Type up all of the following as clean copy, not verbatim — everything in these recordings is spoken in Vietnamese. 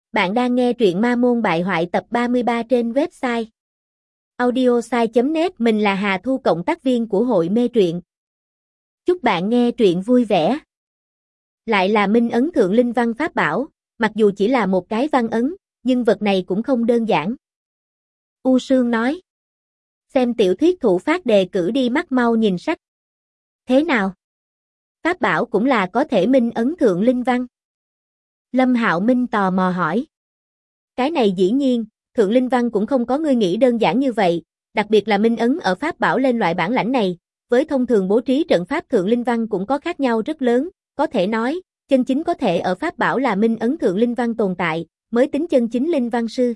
Bạn đang nghe truyện Ma Môn Bại Hoại tập 33 trên website audiosai.net. Mình là Hà Thu, cộng tác viên của hội mê truyện. Chúc bạn nghe truyện vui vẻ. Lại là minh ấn thượng linh văn pháp bảo, mặc dù chỉ là một cái văn ấn, nhưng vật này cũng không đơn giản. U Sương nói. Xem tiểu thuyết thủ phát đề cử đi, mắt mau nhìn sách. Thế nào? Pháp bảo cũng là có thể minh ấn thượng linh văn? Lâm Hạo Minh tò mò hỏi. Cái này dĩ nhiên, thượng linh văn cũng không có ngươi nghĩ đơn giản như vậy, đặc biệt là minh ấn ở pháp bảo lên loại bản lãnh này, với thông thường bố trí trận pháp thượng linh văn cũng có khác nhau rất lớn, có thể nói, chân chính có thể ở pháp bảo là minh ấn thượng linh văn tồn tại, mới tính chân chính linh văn sư.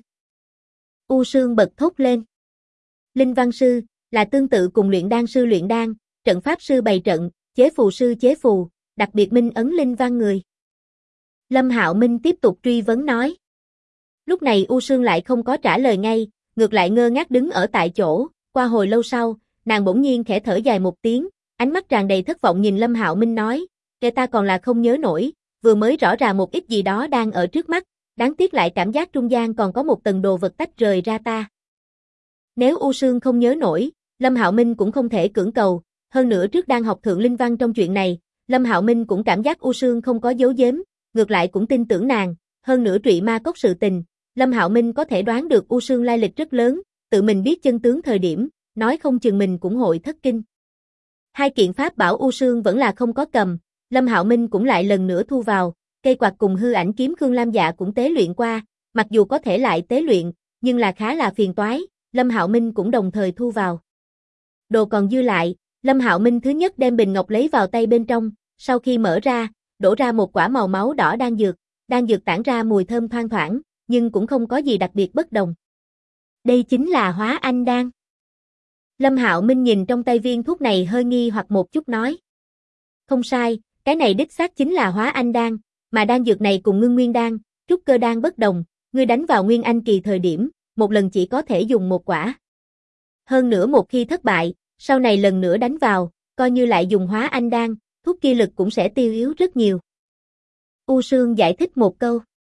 U Sương bật thốt lên. Linh văn sư, là tương tự cùng luyện đan sư luyện đan, trận pháp sư bày trận, chế phù sư chế phù, đặc biệt minh ấn linh văn người. Lâm Hạo Minh tiếp tục truy vấn nói. Lúc này U Sương lại không có trả lời ngay, ngược lại ngơ ngác đứng ở tại chỗ, qua hồi lâu sau, nàng bỗng nhiên khẽ thở dài một tiếng, ánh mắt tràn đầy thất vọng nhìn Lâm Hạo Minh nói, kẻ ta còn là không nhớ nổi, vừa mới rõ ràng một ít gì đó đang ở trước mắt, đáng tiếc lại cảm giác trung gian còn có một tầng đồ vật tách rời ra ta. Nếu U Sương không nhớ nổi, Lâm Hạo Minh cũng không thể cưỡng cầu, hơn nữa trước đang học thượng linh văn trong chuyện này, Lâm Hạo Minh cũng cảm giác U Sương không có giấu giếm, ngược lại cũng tin tưởng nàng, hơn nữa trụy ma cốc sự tình, Lâm Hạo Minh có thể đoán được U Sương lai lịch rất lớn, tự mình biết chân tướng thời điểm, nói không chừng mình cũng hội thất kinh. Hai kiện pháp bảo U Sương vẫn là không có cầm, Lâm Hạo Minh cũng lại lần nữa thu vào, cây quạt cùng hư ảnh kiếm Khương Lam Dạ cũng tế luyện qua, mặc dù có thể lại tế luyện, nhưng là khá là phiền toái, Lâm Hạo Minh cũng đồng thời thu vào. Đồ còn dư lại, Lâm Hạo Minh thứ nhất đem bình ngọc lấy vào tay bên trong, sau khi mở ra, đổ ra một quả màu máu đỏ đan dược tản ra mùi thơm thoang thoảng, nhưng cũng không có gì đặc biệt bất đồng. Đây chính là Hóa Anh đan. Lâm Hạo Minh nhìn trong tay viên thuốc này hơi nghi hoặc một chút nói. Không sai, cái này đích xác chính là Hóa Anh đan, mà đan dược này cùng Ngưng Nguyên đan, Trúc Cơ đan bất đồng, ngươi đánh vào Nguyên Anh kỳ thời điểm, một lần chỉ có thể dùng một quả. Hơn nữa một khi thất bại, sau này lần nữa đánh vào, coi như lại dùng Hóa Anh đan, thuốc kia lực cũng sẽ tiêu yếu rất nhiều. U Sương giải thích một câu.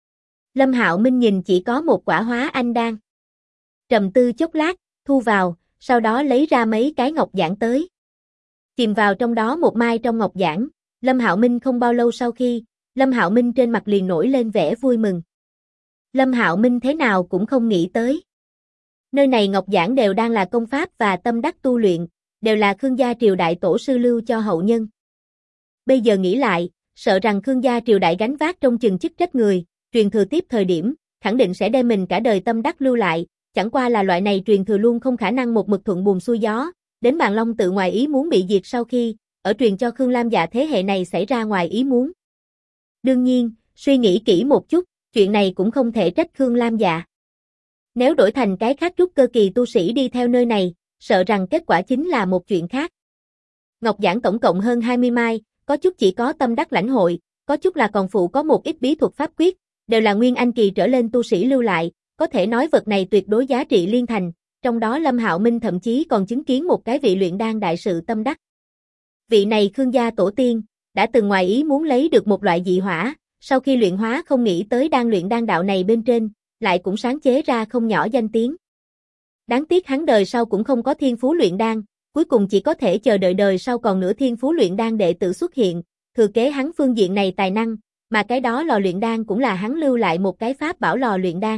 Lâm Hạo Minh nhìn chỉ có một quả Hóa Anh đan. Trầm tư chốc lát, thu vào, sau đó lấy ra mấy cái ngọc giản tới. Chìm vào trong đó một mai trong ngọc giản, Lâm Hạo Minh không bao lâu sau khi, Lâm Hạo Minh trên mặt liền nổi lên vẻ vui mừng. Lâm Hạo Minh thế nào cũng không nghĩ tới. Nơi này ngọc giản đều đang là công pháp và tâm đắc tu luyện, đều là Khương gia triều đại tổ sư lưu cho hậu nhân. Bây giờ nghĩ lại, sợ rằng Khương gia triều đại gánh vác trong chừng chức trách người, truyền thừa tiếp thời điểm, khẳng định sẽ đem mình cả đời tâm đắc lưu lại, chẳng qua là loại này truyền thừa luôn không khả năng một mực thuận buồm xuôi gió, đến Bàn Long tự ngoài ý muốn bị diệt sau khi, ở truyền cho Khương Lam Dạ thế hệ này xảy ra ngoài ý muốn. Đương nhiên, suy nghĩ kỹ một chút, chuyện này cũng không thể trách Khương Lam Dạ. Nếu đổi thành cái khác trúc cơ kỳ tu sĩ đi theo nơi này, sợ rằng kết quả chính là một chuyện khác. Ngọc giản tổng cộng hơn 20 mai, có chút chỉ có tâm đắc lãnh hội, có chút là còn phụ có một ít bí thuật pháp quyết, đều là Nguyên Anh kỳ trở lên tu sĩ lưu lại, có thể nói vật này tuyệt đối giá trị liên thành, trong đó Lâm Hạo Minh thậm chí còn chứng kiến một cái vị luyện đan đại sự tâm đắc. Vị này Khương gia tổ tiên, đã từng ngoài ý muốn lấy được một loại dị hỏa, sau khi luyện hóa không nghĩ tới đang luyện đan đạo này bên trên, lại cũng sáng chế ra không nhỏ danh tiếng. Đáng tiếc hắn đời sau cũng không có thiên phú luyện đan, cuối cùng chỉ có thể chờ đợi đời sau còn nữa thiên phú luyện đan đệ tử xuất hiện, thừa kế hắn phương diện này tài năng, mà cái đó lò luyện đan cũng là hắn lưu lại một cái pháp bảo lò luyện đan.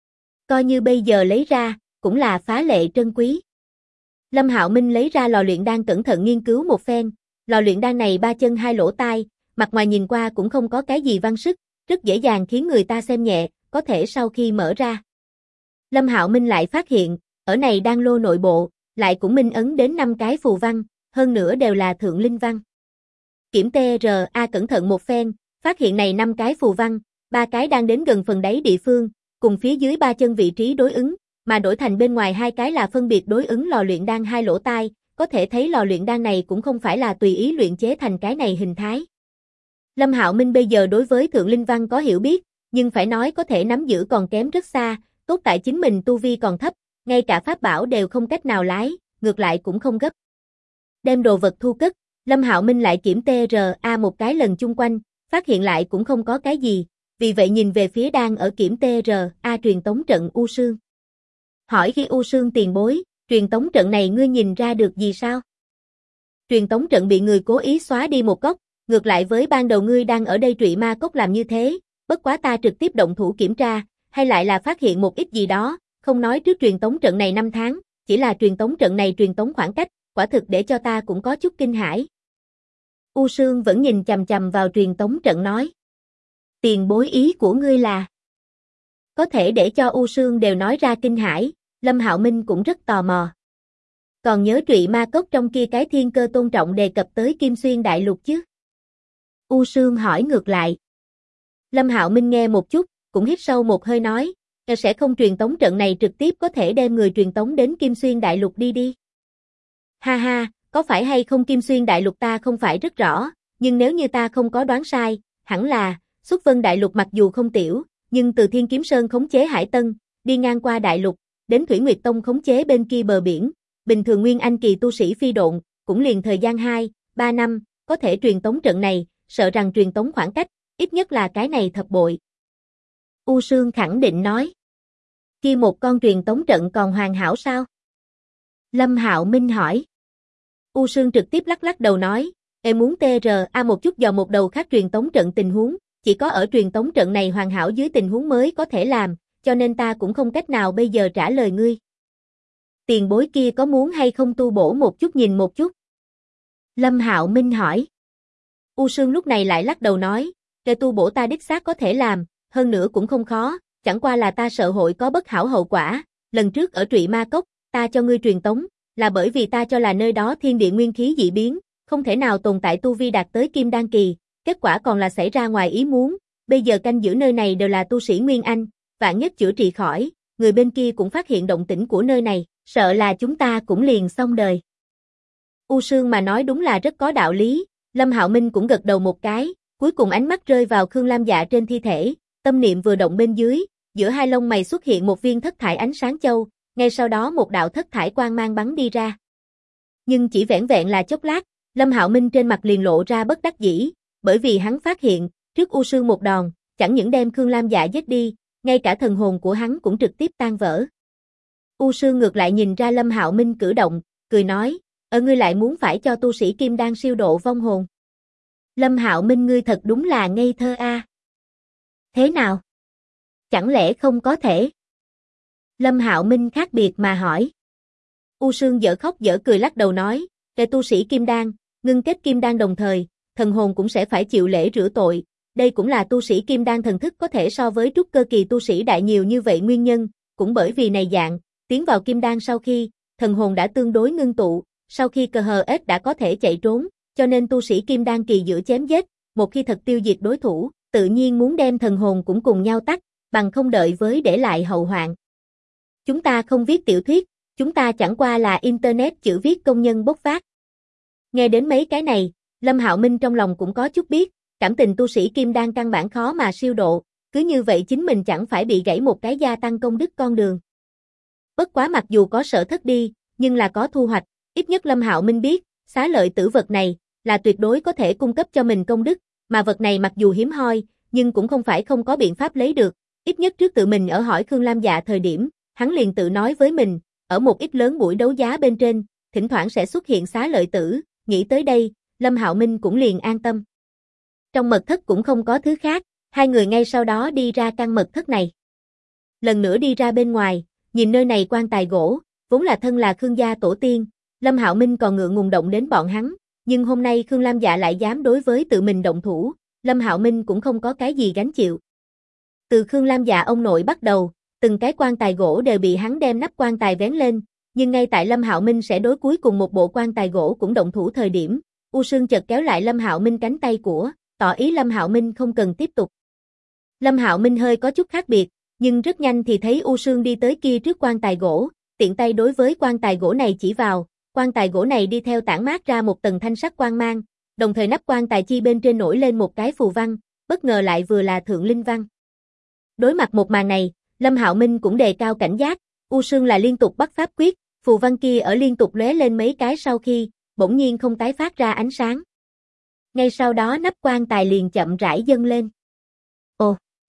Coi như bây giờ lấy ra, cũng là phá lệ trân quý. Lâm Hạo Minh lấy ra lò luyện đan cẩn thận nghiên cứu một phen, lò luyện đan này ba chân hai lỗ tai, mặt ngoài nhìn qua cũng không có cái gì văn sức, rất dễ dàng khiến người ta xem nhẹ, có thể sau khi mở ra. Lâm Hạo Minh lại phát hiện, ở này đan lô nội bộ, lại cũng minh ấn đến 5 cái phù văn, hơn nữa đều là thượng linh văn. Kiểm TRA cẩn thận một phen, phát hiện này 5 cái phù văn, 3 cái đang đến gần phần đáy địa phương, cùng phía dưới 3 chân vị trí đối ứng, mà đổi thành bên ngoài 2 cái là phân biệt đối ứng lò luyện đan 2 lỗ tai, có thể thấy lò luyện đan này cũng không phải là tùy ý luyện chế thành cái này hình thái. Lâm Hạo Minh bây giờ đối với thượng linh văn có hiểu biết, nhưng phải nói có thể nắm giữ còn kém rất xa, tốt tại chính mình tu vi còn thấp, ngay cả pháp bảo đều không cách nào lái, ngược lại cũng không gấp. Đem đồ vật thu cất, Lâm Hạo Minh lại kiểm TRA một cái lần chung quanh, phát hiện lại cũng không có cái gì, vì vậy nhìn về phía đang ở kiểm TRA truyền tống trận U Sương. Hỏi khi U Sương tiền bối, truyền tống trận này ngươi nhìn ra được gì sao? Truyền tống trận bị người cố ý xóa đi một góc, ngược lại với ban đầu ngươi đang ở đây trụy ma cốc làm như thế, bất quá ta trực tiếp động thủ kiểm tra, hay lại là phát hiện một ít gì đó, không nói trước truyền tống trận này 5 tháng, chỉ là truyền tống trận này truyền tống khoảng cách, quả thực để cho ta cũng có chút kinh hãi. U Sương vẫn nhìn chằm chằm vào truyền tống trận nói. Tiền bối ý của ngươi là? Có thể để cho U Sương đều nói ra kinh hãi, Lâm Hạo Minh cũng rất tò mò. Còn nhớ trụy ma cốc trong kia cái thiên cơ tôn trọng đề cập tới Kim Xuyên Đại Lục chứ? U Sương hỏi ngược lại. Lâm Hạo Minh nghe một chút, cũng hít sâu một hơi nói, sẽ không truyền tống trận này trực tiếp có thể đem người truyền tống đến Kim Xuyên Đại Lục đi. Ha ha, có phải hay không Kim Xuyên Đại Lục ta không phải rất rõ, nhưng nếu như ta không có đoán sai, hẳn là, Xuất Vân Đại Lục mặc dù không tiểu, nhưng từ Thiên Kiếm Sơn khống chế Hải Tân, đi ngang qua Đại Lục, đến Thủy Nguyệt Tông khống chế bên kia bờ biển, bình thường Nguyên Anh kỳ tu sĩ phi độn, cũng liền thời gian 2-3 năm, có thể truyền tống trận này, sợ rằng truyền tống khoảng cách, ít nhất là cái này thập bội. U Sương khẳng định nói. Kia một con truyền tống trận còn hoàn hảo sao? Lâm Hạo Minh hỏi. U Sương trực tiếp lắc lắc đầu nói, em muốn TRA một chút dò một đầu khác truyền tống trận tình huống, chỉ có ở truyền tống trận này hoàn hảo dưới tình huống mới có thể làm, cho nên ta cũng không cách nào bây giờ trả lời ngươi. Tiền bối kia có muốn hay không tu bổ một chút nhìn một chút? Lâm Hạo Minh hỏi. U Sương lúc này lại lắc đầu nói, cái tu bổ ta đích xác có thể làm, hơn nữa cũng không khó, chẳng qua là ta sợ hội có bất hảo hậu quả, lần trước ở trụy ma cốc, ta cho ngươi truyền tống, là bởi vì ta cho là nơi đó thiên địa nguyên khí dị biến, không thể nào tồn tại tu vi đạt tới kim đan kỳ, kết quả còn là xảy ra ngoài ý muốn, bây giờ canh giữ nơi này đều là tu sĩ Nguyên Anh, vạn nhất chữa trị khỏi, người bên kia cũng phát hiện động tĩnh của nơi này, sợ là chúng ta cũng liền xong đời. U Sương mà nói đúng là rất có đạo lý, Lâm Hạo Minh cũng gật đầu một cái, cuối cùng ánh mắt rơi vào Khương Lam Dạ trên thi thể, tâm niệm vừa động bên dưới, giữa hai lông mày xuất hiện một viên thất thải ánh sáng châu, ngay sau đó một đạo thất thải quang mang bắn đi ra. Nhưng chỉ vẻn vẹn là chốc lát, Lâm Hạo Minh trên mặt liền lộ ra bất đắc dĩ, bởi vì hắn phát hiện, trước U Sương một đòn, chẳng những đem Khương Lam Dạ giết đi, ngay cả thần hồn của hắn cũng trực tiếp tan vỡ. U Sương ngược lại nhìn ra Lâm Hạo Minh cử động, cười nói, ngươi lại muốn phải cho tu sĩ kim đan siêu độ vong hồn. Lâm Hạo Minh ngươi thật đúng là ngây thơ a. Thế nào? Chẳng lẽ không có thể? Lâm Hạo Minh khác biệt mà hỏi. U Sương dở khóc dở cười lắc đầu nói, cái tu sĩ kim đan, ngưng kết kim đan đồng thời, thần hồn cũng sẽ phải chịu lễ rửa tội, đây cũng là tu sĩ kim đan thần thức có thể so với trúc cơ kỳ tu sĩ đại nhiều như vậy nguyên nhân, cũng bởi vì này dạng, tiến vào kim đan sau khi, thần hồn đã tương đối ngưng tụ, sau khi cờ hờ ết đã có thể chạy trốn, cho nên tu sĩ kim đan kỳ giữa chém giết, một khi thật tiêu diệt đối thủ, tự nhiên muốn đem thần hồn cũng cùng nhau tắt, bằng không đợi với để lại hậu hoạn. Chúng ta không viết tiểu thuyết, chúng ta chẳng qua là internet chữ viết công nhân bốc phát. Nghe đến mấy cái này, Lâm Hạo Minh trong lòng cũng có chút biết, cảm tình tu sĩ kim đan căn bản khó mà siêu độ, cứ như vậy chính mình chẳng phải bị gãy một cái gia tăng công đức con đường. Bất quá mặc dù có sở thất đi, nhưng là có thu hoạch, ít nhất Lâm Hạo Minh biết, xá lợi tử vật này, là tuyệt đối có thể cung cấp cho mình công đức, mà vật này mặc dù hiếm hoi, nhưng cũng không phải không có biện pháp lấy được, ít nhất trước tự mình ở hỏi Khương Lam Dạ thời điểm, hắn liền tự nói với mình, ở một ít lớn buổi đấu giá bên trên, thỉnh thoảng sẽ xuất hiện xá lợi tử, nghĩ tới đây, Lâm Hạo Minh cũng liền an tâm. Trong mật thất cũng không có thứ khác, hai người ngay sau đó đi ra căn mật thất này. Lần nữa đi ra bên ngoài, nhìn nơi này quan tài gỗ, vốn là thân là Khương gia tổ tiên, Lâm Hạo Minh còn ngượng ngùng động đến bọn hắn, nhưng hôm nay Khương Lam Dạ lại dám đối với tự mình động thủ, Lâm Hạo Minh cũng không có cái gì gánh chịu. Từ Khương Lam Dạ ông nội bắt đầu, từng cái quan tài gỗ đều bị hắn đem nắp quan tài vén lên, nhưng ngay tại Lâm Hạo Minh sẽ đối cuối cùng một bộ quan tài gỗ cũng động thủ thời điểm, U Sương chợt kéo lại Lâm Hạo Minh cánh tay của, tỏ ý Lâm Hạo Minh không cần tiếp tục. Lâm Hạo Minh hơi có chút khác biệt, nhưng rất nhanh thì thấy U Sương đi tới kia trước quan tài gỗ, tiện tay đối với quan tài gỗ này chỉ vào, quan tài gỗ này đi theo tản mát ra một tầng thanh sắc quang mang, đồng thời nắp quan tài chi bên trên nổi lên một cái phù văn, bất ngờ lại vừa là thượng linh văn. Đối mặt một màn này, Lâm Hạo Minh cũng đề cao cảnh giác, U Sương là liên tục bắt pháp quyết, phù văn kia ở liên tục lóe lên mấy cái sau khi, bỗng nhiên không tái phát ra ánh sáng. Ngay sau đó nắp quan tài liền chậm rãi dâng lên. Ồ!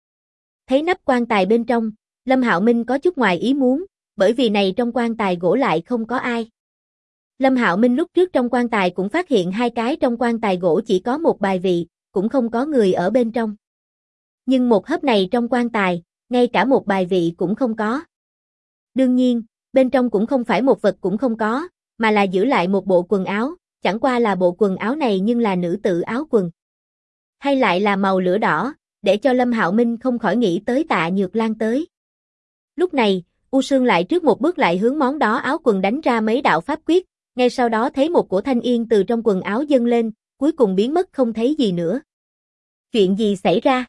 Thấy nắp quan tài bên trong, Lâm Hạo Minh có chút ngoài ý muốn, bởi vì này trong quan tài gỗ lại không có ai. Lâm Hạo Minh lúc trước trong quan tài cũng phát hiện hai cái trong quan tài gỗ chỉ có một bài vị, cũng không có người ở bên trong. Nhưng một hớp này trong quan tài, ngay cả một bài vị cũng không có. Đương nhiên, bên trong cũng không phải một vật cũng không có, mà là giữ lại một bộ quần áo, chẳng qua là bộ quần áo này nhưng là nữ tử áo quần. Hay lại là màu lửa đỏ, để cho Lâm Hạo Minh không khỏi nghĩ tới Tạ Nhược Lan tới. Lúc này, U Sương lại trước một bước lại hướng món đó áo quần đánh ra mấy đạo pháp quyết, ngay sau đó thấy một cổ thanh yên từ trong quần áo dâng lên, cuối cùng biến mất không thấy gì nữa. Chuyện gì xảy ra?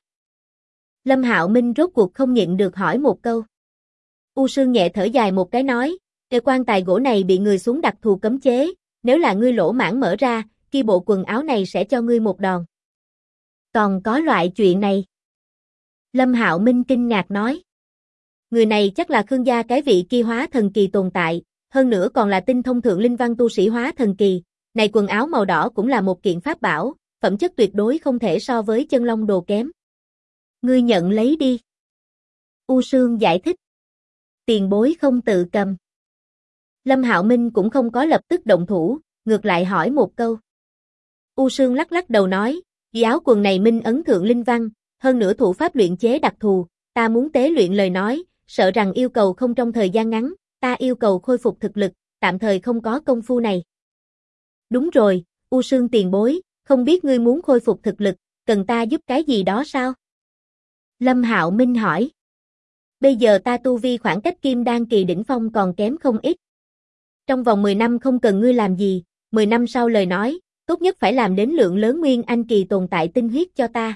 Lâm Hạo Minh rốt cuộc không nhịn được hỏi một câu. U Sương nhẹ thở dài một cái nói, cái quan tài gỗ này bị người xuống đặc thù cấm chế, nếu là ngươi lỗ mãng mở ra, kia bộ quần áo này sẽ cho ngươi một đòn. Còn có loại chuyện này? Lâm Hạo Minh kinh ngạc nói. Người này chắc là Khương gia cái vị kia hóa thần kỳ tồn tại, hơn nữa còn là tinh thông thượng linh văn tu sĩ hóa thần kỳ, này quần áo màu đỏ cũng là một kiện pháp bảo, phẩm chất tuyệt đối không thể so với chân long đồ kém. Ngươi nhận lấy đi. U Sương giải thích. Tiền bối không tự cầm. Lâm Hạo Minh cũng không có lập tức động thủ, ngược lại hỏi một câu. U Sương lắc lắc đầu nói, vì áo quần này minh ấn thượng linh văn, hơn nữa thủ pháp luyện chế đặc thù, ta muốn tế luyện lời nói, sợ rằng yêu cầu không trong thời gian ngắn, ta yêu cầu khôi phục thực lực, tạm thời không có công phu này. Đúng rồi, U Sương tiền bối, không biết ngươi muốn khôi phục thực lực, cần ta giúp cái gì đó sao? Lâm Hạo Minh hỏi. Bây giờ ta tu vi khoảng cách kim đan kỳ đỉnh phong còn kém không ít. Trong vòng 10 năm không cần ngươi làm gì, 10 năm sau lời nói, tốt nhất phải làm đến lượng lớn nguyên anh kỳ tồn tại tinh huyết cho ta.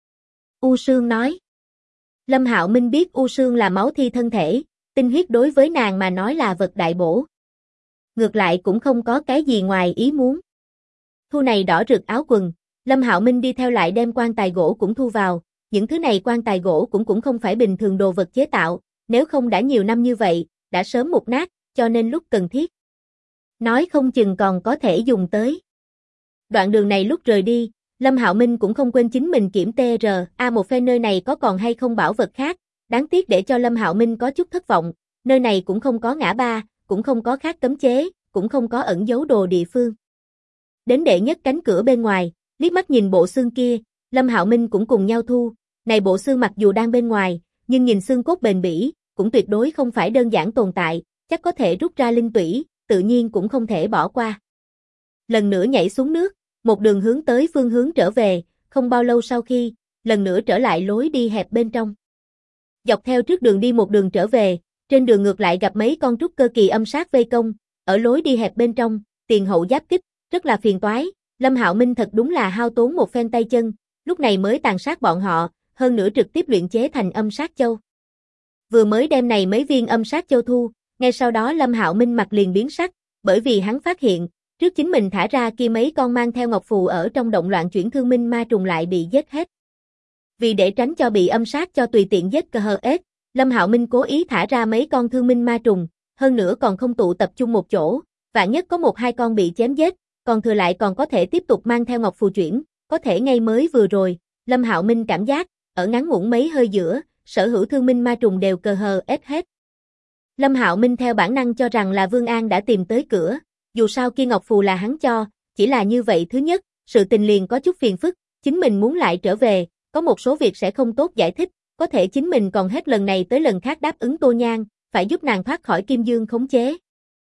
U Sương nói. Lâm Hạo Minh biết U Sương là máu thi thân thể, tinh huyết đối với nàng mà nói là vật đại bổ. Ngược lại cũng không có cái gì ngoài ý muốn. Thu này đỏ rực áo quần, Lâm Hạo Minh đi theo lại đem quan tài gỗ cũng thu vào, những thứ này quan tài gỗ cũng không phải bình thường đồ vật chế tạo, nếu không đã nhiều năm như vậy, đã sớm mục nát, cho nên lúc cần thiết. Nói không chừng còn có thể dùng tới. Đoạn đường này lúc rời đi, Lâm Hạo Minh cũng không quên chính mình kiểm TRA một phen nơi này có còn hay không bảo vật khác, đáng tiếc để cho Lâm Hạo Minh có chút thất vọng, nơi này cũng không có ngã ba, cũng không có khác cấm chế, cũng không có ẩn giấu đồ địa phương. Đến đệ nhất cánh cửa bên ngoài, liếc mắt nhìn bộ xương kia, Lâm Hạo Minh cũng cùng nhau thu, này bộ xương mặc dù đang bên ngoài, nhưng nhìn xương cốt bền bỉ, cũng tuyệt đối không phải đơn giản tồn tại, chắc có thể rút ra linh tủy, tự nhiên cũng không thể bỏ qua. Lần nữa nhảy xuống nước, một đường hướng tới phương hướng trở về, không bao lâu sau khi, lần nữa trở lại lối đi hẹp bên trong. Dọc theo trước đường đi một đường trở về, trên đường ngược lại gặp mấy con trúc cơ kỳ âm sát vây công, ở lối đi hẹp bên trong, tiền hậu giáp kích, rất là phiền toái, Lâm Hạo Minh thật đúng là hao tốn một phen tay chân, lúc này mới tàn sát bọn họ, hơn nữa trực tiếp luyện chế thành âm sát châu. Vừa mới đem này mấy viên âm sát châu thu, ngay sau đó Lâm Hạo Minh mặt liền biến sắc, bởi vì hắn phát hiện, trước chính mình thả ra kia mấy con mang theo ngọc phù ở trong động loạn chuyển thương minh ma trùng lại bị giết hết. Vì để tránh cho bị âm sát cho tùy tiện giết cờ hờ ết, Lâm Hạo Minh cố ý thả ra mấy con thương minh ma trùng, hơn nữa còn không tụ tập trung một chỗ, vạn nhất có một hai con bị chém giết, còn thừa lại còn có thể tiếp tục mang theo ngọc phù chuyển, có thể ngay mới vừa rồi, Lâm Hạo Minh cảm giác, ở ngắn ngủn mấy hơi giữa, sở hữu thương minh ma trùng đều cờ hờ ết hết. Lâm Hạo Minh theo bản năng cho rằng là Vương An đã tìm tới cửa, dù sao kia ngọc phù là hắn cho, chỉ là như vậy thứ nhất, sự tình liền có chút phiền phức, chính mình muốn lại trở về, có một số việc sẽ không tốt giải thích, có thể chính mình còn hết lần này tới lần khác đáp ứng Tô Nhan, phải giúp nàng thoát khỏi Kim Dương khống chế.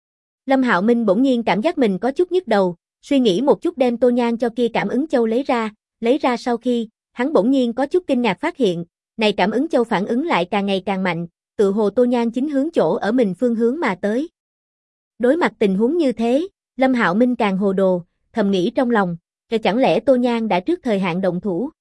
Lâm Hạo Minh bỗng nhiên cảm giác mình có chút nhức đầu, suy nghĩ một chút đem Tô Nhan cho kia cảm ứng châu lấy ra sau khi, hắn bỗng nhiên có chút kinh ngạc phát hiện, này cảm ứng châu phản ứng lại càng ngày càng mạnh, tự hồ Tô Nhan chính hướng chỗ ở mình phương hướng mà tới. Đối mặt tình huống như thế, Lâm Hạo Minh càng hồ đồ, thầm nghĩ trong lòng, chẳng lẽ Tô Nhan đã trước thời hạn động thủ.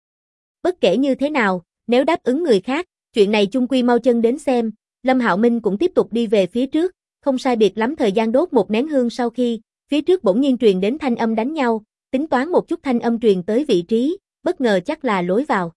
Bất kể như thế nào, nếu đáp ứng người khác, chuyện này chung quy mau chân đến xem, Lâm Hạo Minh cũng tiếp tục đi về phía trước, không sai biệt lắm thời gian đốt một nén hương sau khi, phía trước bỗng nhiên truyền đến thanh âm đánh nhau, tính toán một chút thanh âm truyền tới vị trí, bất ngờ chắc là lối vào.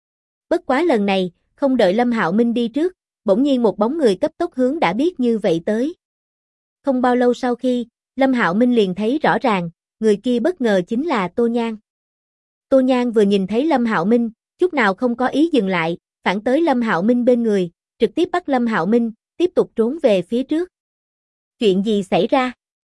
Bất quá lần này, không đợi Lâm Hạo Minh đi trước, bỗng nhiên một bóng người cấp tốc hướng đã biết như vậy tới. Không bao lâu sau khi, Lâm Hạo Minh liền thấy rõ ràng, người kia bất ngờ chính là Tô Nhan. Tô Nhan vừa nhìn thấy Lâm Hạo Minh, chút nào không có ý dừng lại, phản tới Lâm Hạo Minh bên người, trực tiếp bắt Lâm Hạo Minh, tiếp tục trốn về phía trước. Chuyện gì xảy ra?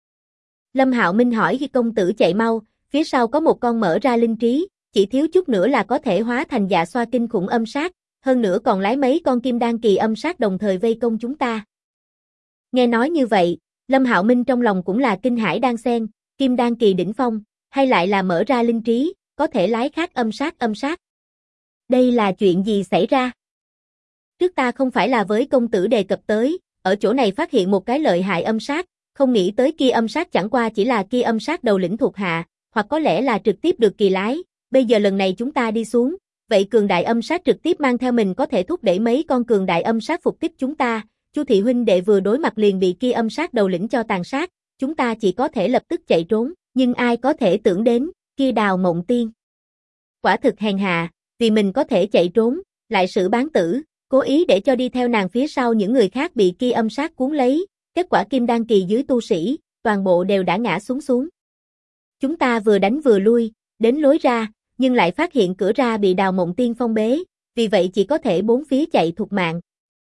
Lâm Hạo Minh hỏi khi công tử chạy mau, phía sau có một con mở ra linh trí, chỉ thiếu chút nữa là có thể hóa thành dạ xoa kinh khủng âm sát, hơn nữa còn lái mấy con kim đan kỳ âm sát đồng thời vây công chúng ta. Nghe nói như vậy, Lâm Hạo Minh trong lòng cũng là kinh hãi đan xen, kim đan kỳ đỉnh phong, hay lại là mở ra linh trí, có thể lái khác âm sát. Đây là chuyện gì xảy ra? Trước ta không phải là với công tử đề cập tới, ở chỗ này phát hiện một cái lợi hại âm sát, không nghĩ tới kia âm sát chẳng qua chỉ là kia âm sát đầu lĩnh thuộc hạ, hoặc có lẽ là trực tiếp được kỳ lái, bây giờ lần này chúng ta đi xuống, vậy cường đại âm sát trực tiếp mang theo mình có thể thúc đẩy mấy con cường đại âm sát phục tiếp chúng ta, Chu thị huynh đệ vừa đối mặt liền bị kia âm sát đầu lĩnh cho tàn sát, chúng ta chỉ có thể lập tức chạy trốn, nhưng ai có thể tưởng đến, kia Đào Mộng Tiên. Quả thực hèn hạ, vì mình có thể chạy trốn, lại xử bán tử, cố ý để cho đi theo nàng phía sau những người khác bị kia âm sát cuốn lấy, kết quả kim đan kỳ dưới tu sĩ, toàn bộ đều đã ngã xuống. Chúng ta vừa đánh vừa lui, đến lối ra, nhưng lại phát hiện cửa ra bị Đào Mộng Tiên phong bế, vì vậy chỉ có thể bốn phía chạy thục mạng.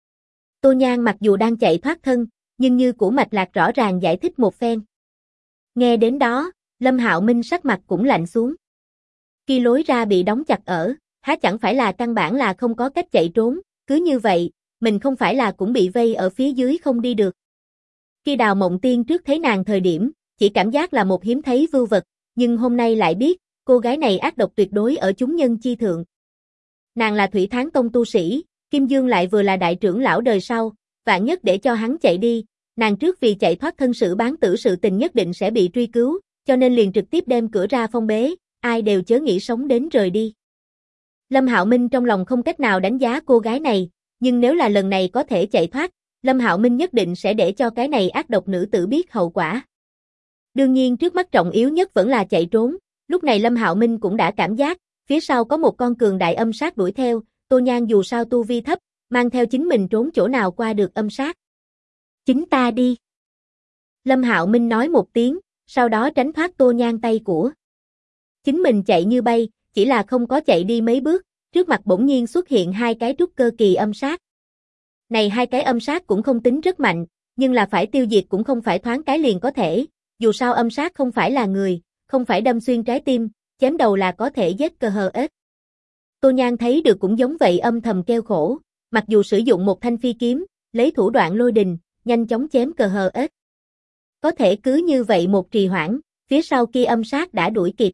Tô Nhan mặc dù đang chạy thoát thân, nhưng như cũ mạch lạc rõ ràng giải thích một phen. Nghe đến đó, Lâm Hạo Minh sắc mặt cũng lạnh xuống. Khi lối ra bị đóng chặt ở, há chẳng phải là căn bản là không có cách chạy trốn, cứ như vậy, mình không phải là cũng bị vây ở phía dưới không đi được. Khi Đào Mộng Tiên trước thấy nàng thời điểm, chỉ cảm giác là một hiếm thấy vưu vật, nhưng hôm nay lại biết, cô gái này ác độc tuyệt đối ở chúng nhân chi thượng. Nàng là Thủy Tháng Tông tu sĩ, Kim Dương lại vừa là đại trưởng lão đời sau, vạn nhất để cho hắn chạy đi, nàng trước vì chạy thoát thân sự bán tử sự tình nhất định sẽ bị truy cứu, cho nên liền trực tiếp đem cửa ra phong bế, ai đều chớ nghĩ sống đến rời đi. Lâm Hạo Minh trong lòng không cách nào đánh giá cô gái này, nhưng nếu là lần này có thể chạy thoát, Lâm Hạo Minh nhất định sẽ để cho cái này ác độc nữ tử biết hậu quả. Đương nhiên trước mắt trọng yếu nhất vẫn là chạy trốn, lúc này Lâm Hạo Minh cũng đã cảm giác, phía sau có một con cường đại âm sát đuổi theo, Tô Nhan dù sao tu vi thấp, mang theo chính mình trốn chỗ nào qua được âm sát. Chính ta đi. Lâm Hạo Minh nói một tiếng, sau đó tránh thoát Tô Nhan tay của. Chính mình chạy như bay, chỉ là không có chạy đi mấy bước, trước mặt bỗng nhiên xuất hiện hai cái trúc cơ kỳ âm sát. Này hai cái âm sát cũng không tính rất mạnh, nhưng là phải tiêu diệt cũng không phải thoáng cái liền có thể, dù sao âm sát không phải là người, không phải đâm xuyên trái tim, chém đầu là có thể giết cơ hờ ếch. Tô Nhan thấy được cũng giống vậy âm thầm kêu khổ, mặc dù sử dụng một thanh phi kiếm, lấy thủ đoạn lôi đình, nhanh chóng chém cơ hờ ếch. Có thể cứ như vậy một trì hoãn, phía sau kia âm sát đã đuổi kịp.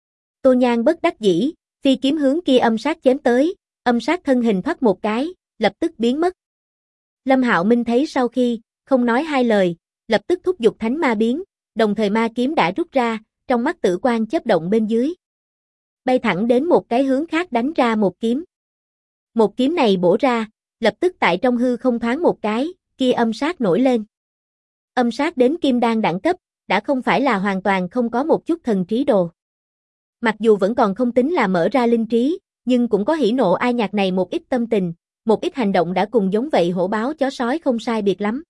Tô Nhan bất đắc dĩ, phi kiếm hướng kia âm sát chém tới, âm sát thân hình thoát một cái, lập tức biến mất. Lâm Hạo Minh thấy sau khi, không nói hai lời, lập tức thúc giục thánh ma biến, đồng thời ma kiếm đã rút ra, trong mắt tử quang chớp động bên dưới. Bay thẳng đến một cái hướng khác đánh ra một kiếm. Một kiếm này bổ ra, lập tức tại trong hư không thoáng một cái, kia âm sát nổi lên. Âm sát đến kim đan đẳng cấp, đã không phải là hoàn toàn không có một chút thần trí đồ. Mặc dù vẫn còn không tính là mở ra linh trí, nhưng cũng có hỉ nộ ai nhạc này một ít tâm tình, một ít hành động đã cùng giống vậy hổ báo chó sói không sai biệt lắm.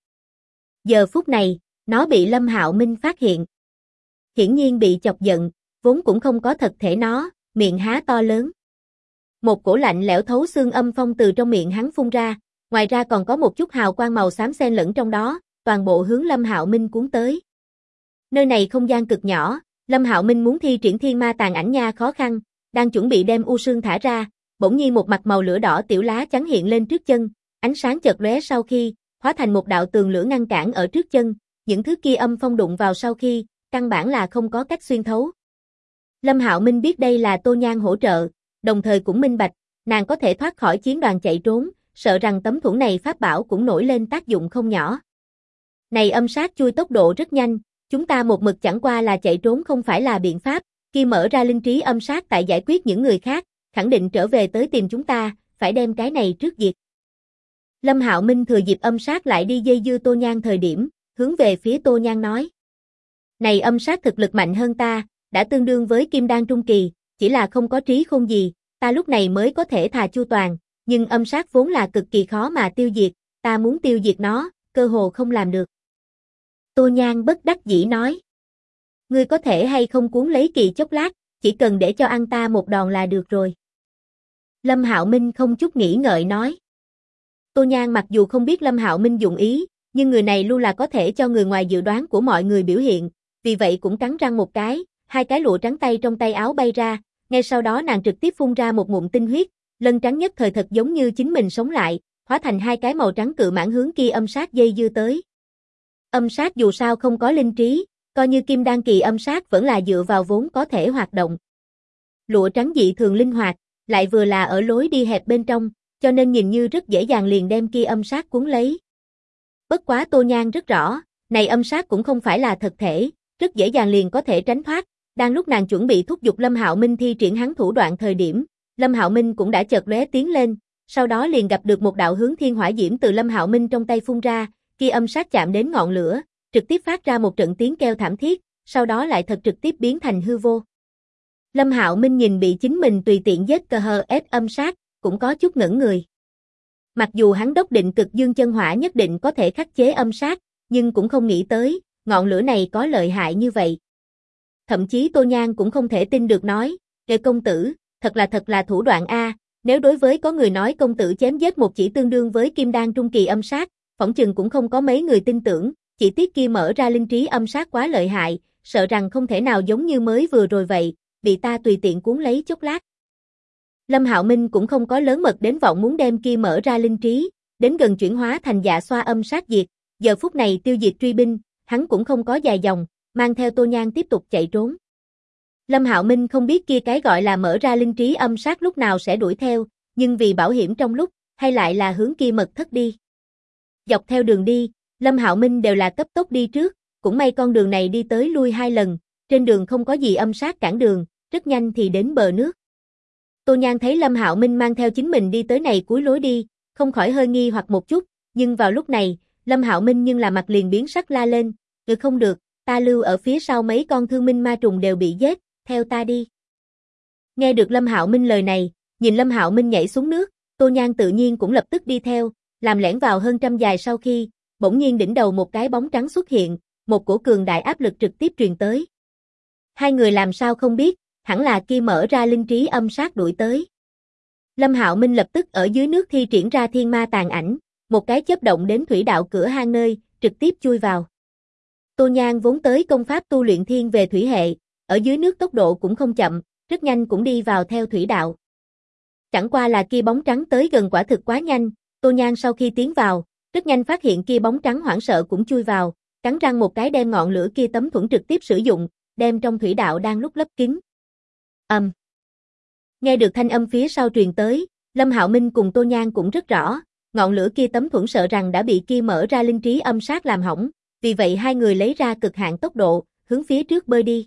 Giờ phút này, nó bị Lâm Hạo Minh phát hiện. Hiển nhiên bị chọc giận, vốn cũng không có thật thể nó, miệng há to lớn. Một cổ lạnh lẽo thấu xương âm phong từ trong miệng hắn phun ra, ngoài ra còn có một chút hào quang màu xám xen lẫn trong đó, toàn bộ hướng Lâm Hạo Minh cuốn tới. Nơi này không gian cực nhỏ, Lâm Hạo Minh muốn thi triển thiên ma tàn ảnh nha khó khăn, đang chuẩn bị đem u sương thả ra, bỗng nhiên một mặt màu lửa đỏ tiểu lá chắn hiện lên trước chân, ánh sáng chợt lóe sau khi, hóa thành một đạo tường lửa ngăn cản ở trước chân, những thứ kia âm phong đụng vào sau khi, căn bản là không có cách xuyên thấu. Lâm Hạo Minh biết đây là Tô Nhan hỗ trợ, đồng thời cũng minh bạch, nàng có thể thoát khỏi chiến đoàn chạy trốn, sợ rằng tấm thuẫn này pháp bảo cũng nổi lên tác dụng không nhỏ. Này âm sát chui tốc độ rất nhanh, chúng ta một mực chẳng qua là chạy trốn không phải là biện pháp, khi mở ra linh trí âm sát tại giải quyết những người khác, khẳng định trở về tới tìm chúng ta, phải đem cái này trước diệt. Lâm Hạo Minh thừa dịp âm sát lại đi dây dưa Tô Nhan thời điểm, hướng về phía Tô Nhan nói. Này âm sát thực lực mạnh hơn ta, đã tương đương với kim đan trung kỳ, chỉ là không có trí khôn gì, ta lúc này mới có thể thà chu toàn, nhưng âm sát vốn là cực kỳ khó mà tiêu diệt, ta muốn tiêu diệt nó, cơ hồ không làm được. Tô Nhan bất đắc dĩ nói. Ngươi có thể hay không cuốn lấy kỳ chốc lát, chỉ cần để cho ăn ta một đòn là được rồi. Lâm Hạo Minh không chút nghĩ ngợi nói. Tô Nhan mặc dù không biết Lâm Hạo Minh dụng ý, nhưng người này luôn là có thể cho người ngoài dự đoán của mọi người biểu hiện, vì vậy cũng cắn răng một cái, hai cái lụa trắng tay trong tay áo bay ra, ngay sau đó nàng trực tiếp phun ra một ngụm tinh huyết, lân trắng nhất thời thật giống như chính mình sống lại, hóa thành hai cái màu trắng cự mãng hướng kia âm sát dây dưa tới. Âm sát dù sao không có linh trí, coi như kim đan kỳ âm sát vẫn là dựa vào vốn có thể hoạt động. Lụa trắng dị thường linh hoạt, lại vừa là ở lối đi hẹp bên trong, cho nên nhìn như rất dễ dàng liền đem kia âm sát cuốn lấy. Bất quá Tô Nhan rất rõ, này âm sát cũng không phải là thật thể, rất dễ dàng liền có thể tránh thoát. Đang lúc nàng chuẩn bị thúc giục Lâm Hạo Minh thi triển hắn thủ đoạn thời điểm, Lâm Hạo Minh cũng đã chợt lóe tiến lên, sau đó liền gặp được một đạo hướng thiên hỏa diễm từ Lâm Hạo Minh trong tay phun ra, kia âm sát chạm đến ngọn lửa, trực tiếp phát ra một trận tiếng kêu thảm thiết, sau đó lại thật trực tiếp biến thành hư vô. Lâm Hạo Minh nhìn bị chính mình tùy tiện giết KHS âm sát, cũng có chút ngẩn người. Mặc dù hắn đốc định cực dương chân hỏa nhất định có thể khắc chế âm sát, nhưng cũng không nghĩ tới, ngọn lửa này có lợi hại như vậy. Thậm chí Tô Nhan cũng không thể tin được nói, "Kệ công tử, thật là thủ đoạn a, nếu đối với có người nói công tử chém giết một chỉ tương đương với kim đan trung kỳ âm sát, phỏng chừng cũng không có mấy người tin tưởng, chỉ tiếc kia mở ra linh trí âm sát quá lợi hại, sợ rằng không thể nào giống như mới vừa rồi vậy, bị ta tùy tiện cuốn lấy chốc lát." Lâm Hạo Minh cũng không có lớn mật đến vọng muốn đem kia mở ra linh trí, đến gần chuyển hóa thành dạ xoa âm sát diệt, giờ phút này tiêu diệt truy binh, hắn cũng không có dài dòng, mang theo Tô Nhan tiếp tục chạy trốn. Lâm Hạo Minh không biết kia cái gọi là mở ra linh trí âm sát lúc nào sẽ đuổi theo, nhưng vì bảo hiểm trong lúc, hay lại là hướng kia mật thất đi. Dọc theo đường đi, Lâm Hạo Minh đều là cấp tốc đi trước, cũng may con đường này đi tới lui 2 lần, trên đường không có gì âm sát cản đường, rất nhanh thì đến bờ nước. Tô Nhan thấy Lâm Hạo Minh mang theo chính mình đi tới này cuối lối đi, không khỏi hơi nghi hoặc một chút, nhưng vào lúc này, Lâm Hạo Minh nhưng là mặt liền biến sắc la lên, không được, ta lưu ở phía sau mấy con thương minh ma trùng đều bị giết, theo ta đi." Nghe được Lâm Hạo Minh lời này, nhìn Lâm Hạo Minh nhảy xuống nước, Tô Nhan tự nhiên cũng lập tức đi theo, làm lẻn vào hơn trăm dài sau khi, bỗng nhiên đỉnh đầu một cái bóng trắng xuất hiện, một cổ cường đại áp lực trực tiếp truyền tới. Hai người làm sao không biết, hẳn là kia mở ra linh trí âm sát đuổi tới. Lâm Hạo Minh lập tức ở dưới nước thi triển ra thiên ma tàn ảnh, một cái chớp động đến thủy đạo cửa hang nơi, trực tiếp chui vào. Tô Nhan vốn tới công pháp tu luyện thiên về thủy hệ, ở dưới nước tốc độ cũng không chậm, rất nhanh cũng đi vào theo thủy đạo. Chẳng qua là kia bóng trắng tới gần quả thực quá nhanh, Tô Nhan sau khi tiến vào, rất nhanh phát hiện kia bóng trắng hoảng sợ cũng chui vào, cắn răng một cái đem ngọn lửa kia tấm thuẫn trực tiếp sử dụng, đem trong thủy đạo đang lúc lấp kín. Nghe được thanh âm phía sau truyền tới, Lâm Hạo Minh cùng Tô Nhan cũng rất rõ, ngọn lửa kia tấm thuẫn sợ rằng đã bị kia mở ra linh trí âm sát làm hỏng, vì vậy hai người lấy ra cực hạn tốc độ, hướng phía trước bơi đi.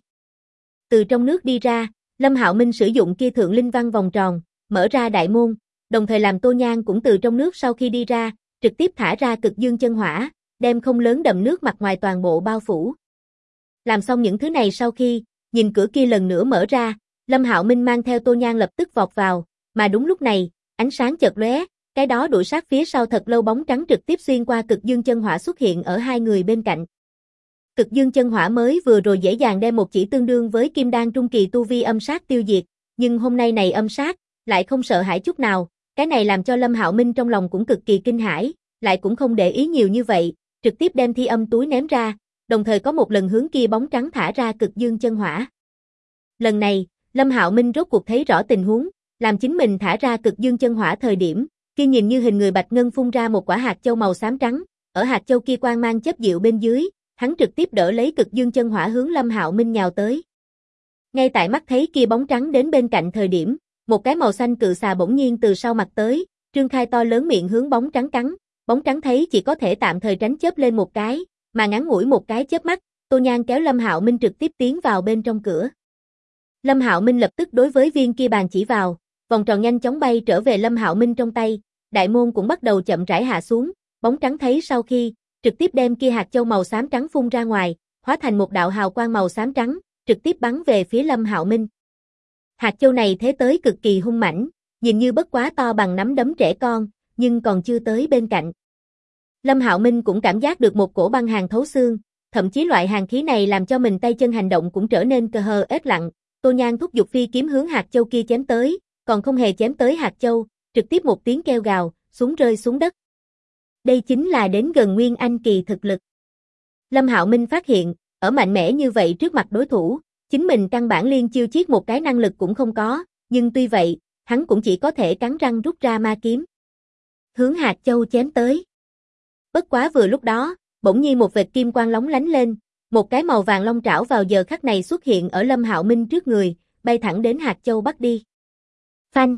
Từ trong nước đi ra, Lâm Hạo Minh sử dụng kia thượng linh văn vòng tròn, mở ra đại môn, đồng thời làm Tô Nhan cũng từ trong nước sau khi đi ra, trực tiếp thả ra cực dương chân hỏa, đem không lớn đầm nước mặt ngoài toàn bộ bao phủ. Làm xong những thứ này sau khi, nhìn cửa kia lần nữa mở ra, Lâm Hạo Minh mang theo Tô Nhan lập tức vọt vào, mà đúng lúc này, ánh sáng chợt lóe, cái đó đuổi sát phía sau thật lâu bóng trắng trực tiếp xuyên qua cực dương chân hỏa xuất hiện ở hai người bên cạnh. Cực dương chân hỏa mới vừa rồi dễ dàng đem một chỉ tương đương với kim đan trung kỳ tu vi âm sát tiêu diệt, nhưng hôm nay này âm sát lại không sợ hãi chút nào, cái này làm cho Lâm Hạo Minh trong lòng cũng cực kỳ kinh hãi, lại cũng không để ý nhiều như vậy, trực tiếp đem thi âm túi ném ra, đồng thời có một lần hướng kia bóng trắng thả ra cực dương chân hỏa. Lần này, Lâm Hạo Minh rốt cuộc thấy rõ tình huống, làm chính mình thả ra cực dương chân hỏa thời điểm, kia nhìn như hình người bạch ngân phun ra một quả hạt châu màu xám trắng, ở hạt châu kia quang mang chớp dịu bên dưới, hắn trực tiếp đỡ lấy cực dương chân hỏa hướng Lâm Hạo Minh nhào tới. Ngay tại mắt thấy kia bóng trắng đến bên cạnh thời điểm, một cái màu xanh cự xà bỗng nhiên từ sau mặt tới, trương khai to lớn miệng hướng bóng trắng cắn, bóng trắng thấy chỉ có thể tạm thời tránh chớp lên một cái, mà ngắn ngủi một cái chớp mắt, Tô Nhan kéo Lâm Hạo Minh trực tiếp tiến vào bên trong cửa. Lâm Hạo Minh lập tức đối với viên kia bàn chỉ vào, vòng tròn nhanh chóng bay trở về Lâm Hạo Minh trong tay, đại môn cũng bắt đầu chậm rãi hạ xuống, bóng trắng thấy sau khi, trực tiếp đem kia hạt châu màu xám trắng phun ra ngoài, hóa thành một đạo hào quang màu xám trắng, trực tiếp bắn về phía Lâm Hạo Minh. Hạt châu này thế tới cực kỳ hung mãnh, nhìn như bất quá to bằng nắm đấm trẻ con, nhưng còn chưa tới bên cạnh. Lâm Hạo Minh cũng cảm giác được một cổ băng hàn thấu xương, thậm chí loại hàn khí này làm cho mình tay chân hành động cũng trở nên cờ hờ ết lặng. Tô Nhan thúc giục phi kiếm hướng hạt châu kia chém tới, còn không hề chém tới hạt châu, trực tiếp một tiếng kêu gào, rơi xuống đất. Đây chính là đến gần Nguyên Anh kỳ thực lực. Lâm Hạo Minh phát hiện, ở mạnh mẽ như vậy trước mặt đối thủ, chính mình căn bản liên chiêu chiết một cái năng lực cũng không có, nhưng tuy vậy, hắn cũng chỉ có thể cắn răng rút ra ma kiếm. Hướng hạt châu chém tới. Bất quá vừa lúc đó, bỗng nhiên một vệt kim quang lóng lánh lên, một cái màu vàng long trảo vào giờ khắc này xuất hiện ở Lâm Hạo Minh trước người, bay thẳng đến hạt châu bắt đi. Phanh!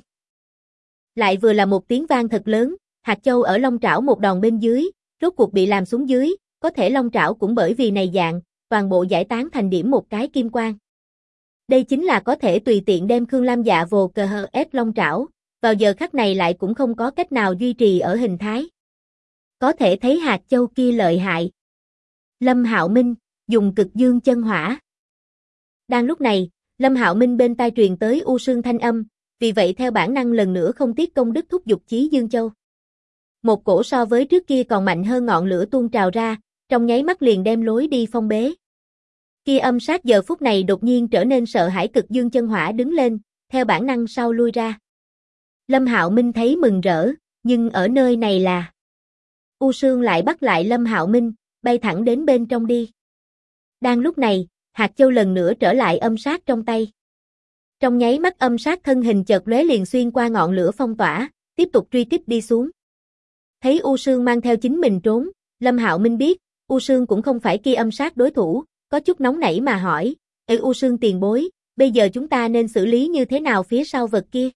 Lại vừa là một tiếng vang thật lớn, hạt châu ở long trảo một đòn bên dưới, rốt cuộc bị làm xuống dưới, có thể long trảo cũng bởi vì này dạng, toàn bộ giải tán thành điểm một cái kim quang. Đây chính là có thể tùy tiện đem Khương Lam Dạ vồ cờ hờ ép long trảo, vào giờ khắc này lại cũng không có cách nào duy trì ở hình thái. Có thể thấy hạt châu kia lợi hại. Lâm Hạo Minh dùng cực dương chân hỏa. Đang lúc này, Lâm Hạo Minh bên tai truyền tới u sương thanh âm, vì vậy theo bản năng lần nữa không tiếc công đức thúc dục Chí Dương Châu. Một cổ so với trước kia còn mạnh hơn ngọn lửa tuôn trào ra, trong nháy mắt liền đem lối đi phong bế. Kia âm sát giờ phút này đột nhiên trở nên sợ hãi, cực dương chân hỏa đứng lên, theo bản năng sau lui ra. Lâm Hạo Minh thấy mừng rỡ, nhưng ở nơi này là U Sương lại bắt lại Lâm Hạo Minh, bay thẳng đến bên trong đi. Đang lúc này, hạt châu lần nữa trở lại âm sát trong tay. Trong nháy mắt âm sát thân hình chợt lóe liền xuyên qua ngọn lửa phong tỏa, tiếp tục truy kích đi xuống. Thấy U Sương mang theo chính mình trốn, Lâm Hạo Minh biết, U Sương cũng không phải kia âm sát đối thủ, có chút nóng nảy mà hỏi, U Sương tiền bối, bây giờ chúng ta nên xử lý như thế nào phía sau vật kia?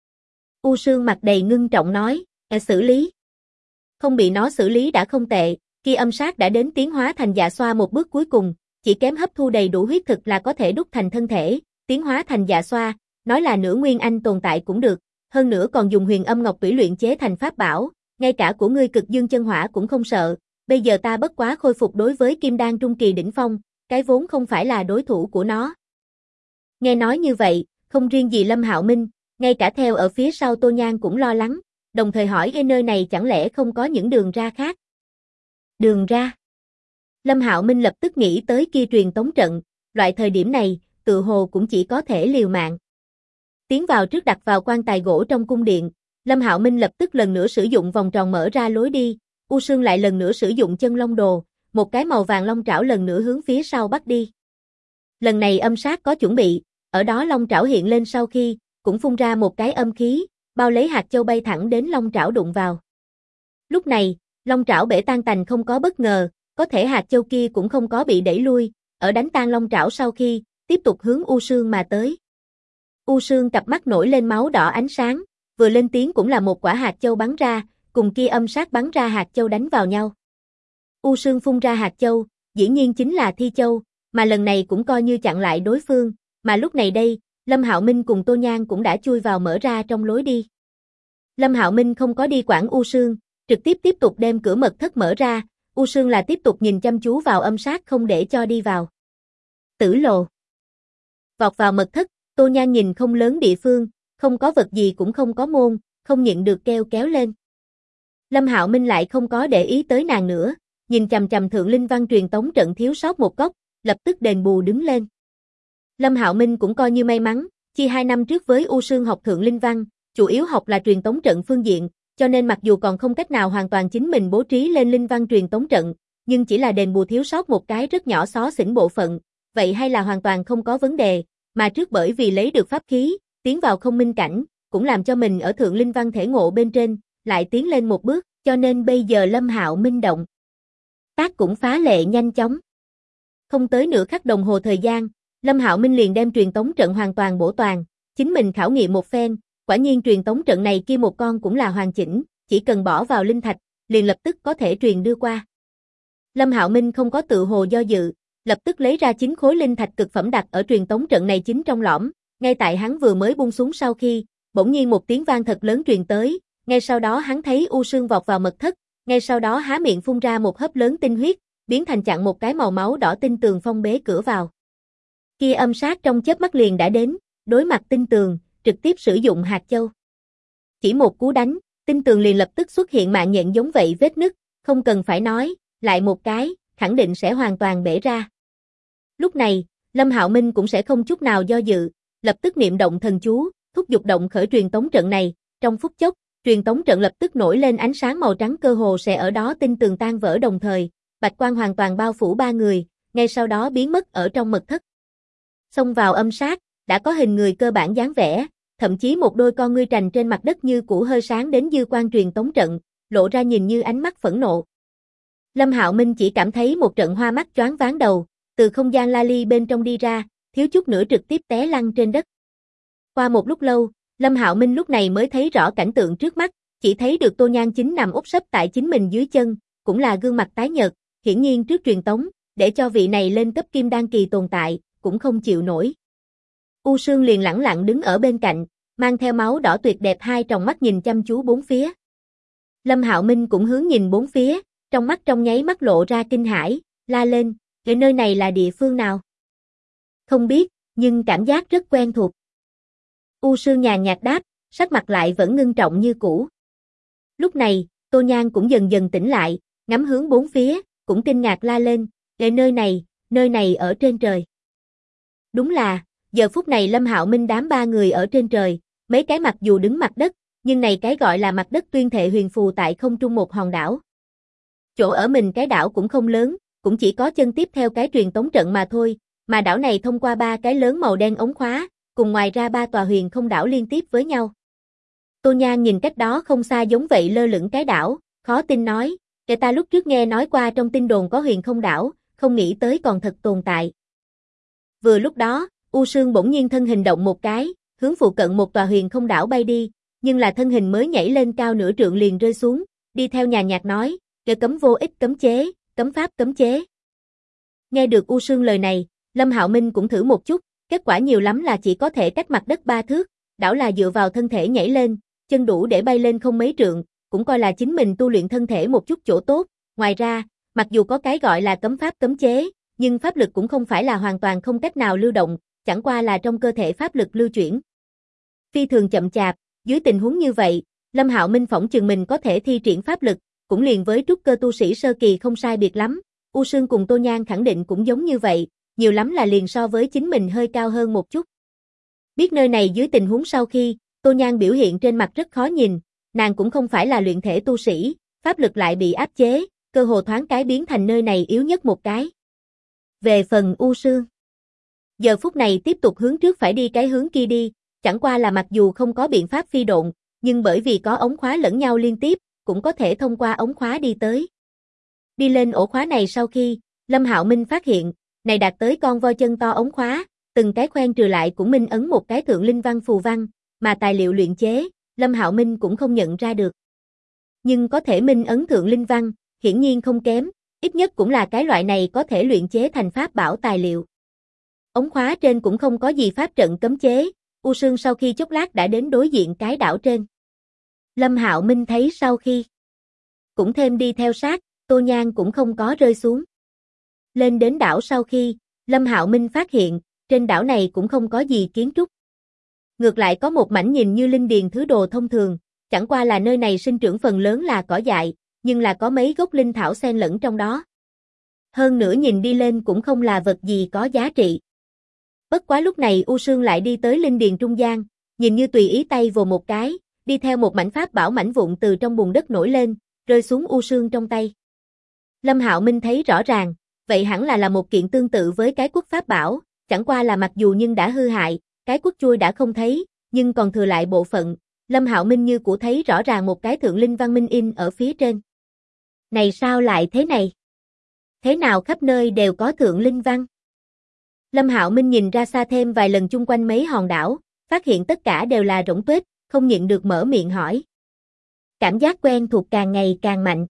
U Sương mặt đầy ngưng trọng nói, xử lý. Không bị nó xử lý đã không tệ, kia âm sát đã đến tiến hóa thành dạ xoa một bước cuối cùng, chỉ kém hấp thu đầy đủ huyết thực là có thể đúc thành thân thể, tiến hóa thành dạ xoa, nói là nửa nguyên anh tồn tại cũng được, hơn nữa còn dùng huyền âm ngọc tủy luyện chế thành pháp bảo, ngay cả của ngươi cực dương chân hỏa cũng không sợ, bây giờ ta bất quá khôi phục đối với kim đan trung kỳ đỉnh phong, cái vốn không phải là đối thủ của nó. Nghe nói như vậy, không riêng gì Lâm Hạo Minh, ngay cả theo ở phía sau Tô Nhan cũng lo lắng, đồng thời hỏi nơi này chẳng lẽ không có những đường ra khác. Đường ra? Lâm Hạo Minh lập tức nghĩ tới kia truyền tống trận, loại thời điểm này, tự hồ cũng chỉ có thể liều mạng. Tiến vào trước đặt vào quan tài gỗ trong cung điện, Lâm Hạo Minh lập tức lần nữa sử dụng vòng tròn mở ra lối đi, U Sương lại lần nữa sử dụng chân long đồ, một cái màu vàng long trảo lần nữa hướng phía sau bắt đi. Lần này âm sát có chuẩn bị, ở đó long trảo hiện lên sau khi, cũng phun ra một cái âm khí, bao lấy hạt châu bay thẳng đến long trảo đụng vào. Lúc này, long trảo bể tan tành không có bất ngờ, có thể hạt châu kia cũng không có bị đẩy lui, ở đánh tan long trảo sau khi, tiếp tục hướng U Sương mà tới. U Sương cặp mắt nổi lên máu đỏ ánh sáng, vừa lên tiếng cũng là một quả hạt châu bắn ra, cùng kia âm sát bắn ra hạt châu đánh vào nhau. U Sương phun ra hạt châu, dĩ nhiên chính là Thi Châu, mà lần này cũng coi như chặn lại đối phương, mà lúc này đây, Lâm Hạo Minh cùng Tô Nhan cũng đã chui vào mở ra trong lối đi. Lâm Hạo Minh không có đi quản U Sương, trực tiếp tục đem cửa mật thất mở ra, U Sương là tiếp tục nhìn chăm chú vào âm sát không để cho đi vào. Tử lộ. Vọt vào mật thất, Tô Nhan nhìn không lớn địa phương, không có vật gì cũng không có môn, không nhịn được kéo lên. Lâm Hạo Minh lại không có để ý tới nàng nữa, nhìn chằm chằm Thượng Linh Văn truyền tống trận thiếu sót một góc, lập tức đền bù đứng lên. Lâm Hạo Minh cũng coi như may mắn, chi 2 năm trước với U Sương học Thượng Linh Văn, chủ yếu học là truyền tống trận phương diện, cho nên mặc dù còn không cách nào hoàn toàn chính mình bố trí lên Linh Văn truyền tống trận, nhưng chỉ là đền bù thiếu sót một cái rất nhỏ xó xỉnh bộ phận, vậy hay là hoàn toàn không có vấn đề, mà trước bởi vì lấy được pháp khí, tiến vào không minh cảnh, cũng làm cho mình ở Thượng Linh Văn thể ngộ bên trên, lại tiến lên một bước, cho nên bây giờ Lâm Hạo Minh động tác cũng phá lệ nhanh chóng. Không tới nửa khắc đồng hồ thời gian, Lâm Hạo Minh liền đem truyền tống trận hoàn toàn bổ toàn, chính mình khảo nghiệm một phen, quả nhiên truyền tống trận này kia một con cũng là hoàn chỉnh, chỉ cần bỏ vào linh thạch, liền lập tức có thể truyền đưa qua. Lâm Hạo Minh không có tự hồ do dự, lập tức lấy ra 9 khối linh thạch cực phẩm đặt ở truyền tống trận này chính trong lõm, ngay tại hắn vừa mới buông xuống sau khi, bỗng nhiên một tiếng vang thật lớn truyền tới, ngay sau đó hắn thấy U Sương vọt vào mật thất, ngay sau đó há miệng phun ra một hớp lớn tinh huyết, biến thành chặn một cái màu máu đỏ tinh tường phong bế cửa vào. Kia âm sát trong chớp mắt liền đã đến, đối mặt tinh tường, trực tiếp sử dụng hạt châu. Chỉ một cú đánh, tinh tường liền lập tức xuất hiện mạng nhện giống vậy vết nứt, không cần phải nói, lại một cái, khẳng định sẽ hoàn toàn bể ra. Lúc này, Lâm Hạo Minh cũng sẽ không chút nào do dự, lập tức niệm động thần chú, thúc giục động khởi truyền tống trận này, trong phút chốc, truyền tống trận lập tức nổi lên ánh sáng màu trắng cơ hồ sẽ ở đó tinh tường tan vỡ đồng thời, bạch quang hoàn toàn bao phủ ba người, ngay sau đó biến mất ở trong mật thất. Xông vào âm sát, đã có hình người cơ bản dáng vẻ, thậm chí một đôi con ngươi trành trên mặt đất như cũ hơi sáng đến dư quang truyền tống trận, lộ ra nhìn như ánh mắt phẫn nộ. Lâm Hạo Minh chỉ cảm thấy một trận hoa mắt choáng váng đầu, từ không gian la ly bên trong đi ra, thiếu chút nữa trực tiếp té lăn trên đất. Qua một lúc lâu, Lâm Hạo Minh lúc này mới thấy rõ cảnh tượng trước mắt, chỉ thấy được Tô Nhan chính nằm úp sấp tại chính mình dưới chân, cũng là gương mặt tái nhợt, hiển nhiên trước truyền tống, để cho vị này lên cấp kim đan kỳ tồn tại, cũng không chịu nổi. U Sương liền lẳng lặng đứng ở bên cạnh, mang theo máu đỏ tuyệt đẹp hai tròng mắt nhìn chăm chú bốn phía. Lâm Hạo Minh cũng hướng nhìn bốn phía, trong mắt trong nháy mắt lộ ra kinh hãi, la lên, "Cái nơi này là địa phương nào?" "Không biết, nhưng cảm giác rất quen thuộc." U Sương nhàn nhạt đáp, sắc mặt lại vẫn ngưng trọng như cũ. Lúc này, Tô Nhan cũng dần dần tỉnh lại, ngắm hướng bốn phía, cũng kinh ngạc la lên, "Cái nơi này ở trên trời." Đúng là, giờ phút này Lâm Hạo Minh đám ba người ở trên trời, mấy cái mặc dù đứng mặt đất, nhưng này cái gọi là mặt đất tuyên thệ huyền phù tại không trung một hòn đảo. Chỗ ở mình cái đảo cũng không lớn, cũng chỉ có chân tiếp theo cái truyền tống trận mà thôi, mà đảo này thông qua ba cái lớn màu đen ống khóa, cùng ngoài ra ba tòa huyền không đảo liên tiếp với nhau. Tô Nhan nhìn cách đó không xa giống vậy lơ lửng cái đảo, khó tin nói, "Kẻ ta lúc trước nghe nói qua trong tin đồn có huyền không đảo, không nghĩ tới còn thật tồn tại." Vừa lúc đó, U Sương bỗng nhiên thân hình động một cái, hướng phụ cận một tòa huyền không đảo bay đi, nhưng là thân hình mới nhảy lên cao nửa trượng liền rơi xuống, đi theo nhàn nhạt nói, "Kẻ cấm vô ích cấm chế, cấm pháp cấm chế." Nghe được U Sương lời này, Lâm Hạo Minh cũng thử một chút, kết quả nhiều lắm là chỉ có thể cách mặt đất 3 thước, đảo là dựa vào thân thể nhảy lên, chân đủ để bay lên không mấy trượng, cũng coi là chính mình tu luyện thân thể một chút chỗ tốt, ngoài ra, mặc dù có cái gọi là cấm pháp cấm chế, nhưng pháp lực cũng không phải là hoàn toàn không cách nào lưu động, chẳng qua là trong cơ thể pháp lực lưu chuyển phi thường chậm chạp, dưới tình huống như vậy, Lâm Hạo Minh phỏng chừng mình có thể thi triển pháp lực, cũng liền với trúc cơ tu sĩ sơ kỳ không sai biệt lắm, U Sương cùng Tô Nhan khẳng định cũng giống như vậy, nhiều lắm là liền so với chính mình hơi cao hơn một chút. Biết nơi này dưới tình huống sau khi, Tô Nhan biểu hiện trên mặt rất khó nhìn, nàng cũng không phải là luyện thể tu sĩ, pháp lực lại bị áp chế, cơ hồ thoáng cái biến thành nơi này yếu nhất một cái. Về phần U Sương, giờ phút này tiếp tục hướng trước phải đi cái hướng kia đi, chẳng qua là mặc dù không có biện pháp phi độn, nhưng bởi vì có ống khóa lẫn nhau liên tiếp, cũng có thể thông qua ống khóa đi tới. Đi lên ổ khóa này sau khi, Lâm Hạo Minh phát hiện, này đạt tới con voi chân to ống khóa, từng cái khoen trừ lại cũng minh ấn một cái thượng linh văn phù văn, mà tài liệu luyện chế, Lâm Hạo Minh cũng không nhận ra được. Nhưng có thể minh ấn thượng linh văn, hiển nhiên không kém, ít nhất cũng là cái loại này có thể luyện chế thành pháp bảo tài liệu. Ống khóa trên cũng không có gì pháp trận cấm chế, U Sương sau khi chốc lát đã đến đối diện cái đảo trên. Lâm Hạo Minh thấy sau khi, cũng thêm đi theo sát, Tô Nhan cũng không có rơi xuống. Lên đến đảo sau khi, Lâm Hạo Minh phát hiện, trên đảo này cũng không có gì kiến trúc. Ngược lại có một mảnh nhìn như linh điền thứ đồ thông thường, chẳng qua là nơi này sinh trưởng phần lớn là cỏ dại, nhưng là có mấy gốc linh thảo xen lẫn trong đó. Hơn nữa nhìn đi lên cũng không là vật gì có giá trị. Bất quá lúc này U Sương lại đi tới linh điền trung gian, nhìn như tùy ý tay vồ một cái, đi theo một mảnh pháp bảo mảnh vụn từ trong bùn đất nổi lên, rơi xuống U Sương trong tay. Lâm Hạo Minh thấy rõ ràng, vậy hẳn là một kiện tương tự với cái quốc pháp bảo, chẳng qua là mặc dù nhưng đã hư hại, cái quốc chuôi đã không thấy, nhưng còn thừa lại bộ phận, Lâm Hạo Minh như cũ thấy rõ ràng một cái thượng linh văn minh in ở phía trên. Này sao lại thế này? Thế nào khắp nơi đều có thượng linh văn? Lâm Hạo Minh nhìn ra xa thêm vài lần chung quanh mấy hòn đảo, phát hiện tất cả đều là rỗng tuếch, không nhịn được mở miệng hỏi. Cảm giác quen thuộc càng ngày càng mạnh.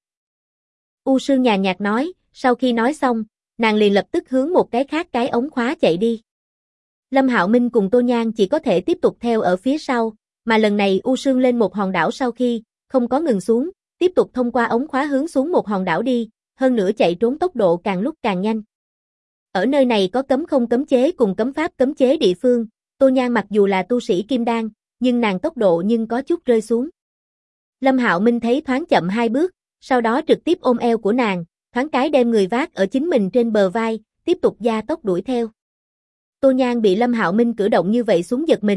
U Sương nhàn nhạt nói, sau khi nói xong, nàng liền lập tức hướng một cái khác cái ống khóa chạy đi. Lâm Hạo Minh cùng Tô Nhan chỉ có thể tiếp tục theo ở phía sau, mà lần này U Sương lên một hòn đảo sau khi, không có ngừng xuống, tiếp tục thông qua ống khóa hướng xuống một hòn đảo đi, hơn nữa chạy trốn tốc độ càng lúc càng nhanh. Ở nơi này có cấm không cấm chế cùng cấm pháp cấm chế địa phương, Tô Nhan mặc dù là tu sĩ kim đan, nhưng nàng tốc độ nhưng có chút rơi xuống. Lâm Hạo Minh thấy thoáng chậm 2 bước, sau đó trực tiếp ôm eo của nàng, thoáng cái đem người vác ở chính mình trên bờ vai, tiếp tục gia tốc đuổi theo. Tô Nhan bị Lâm Hạo Minh cử động như vậy xuống giật mình,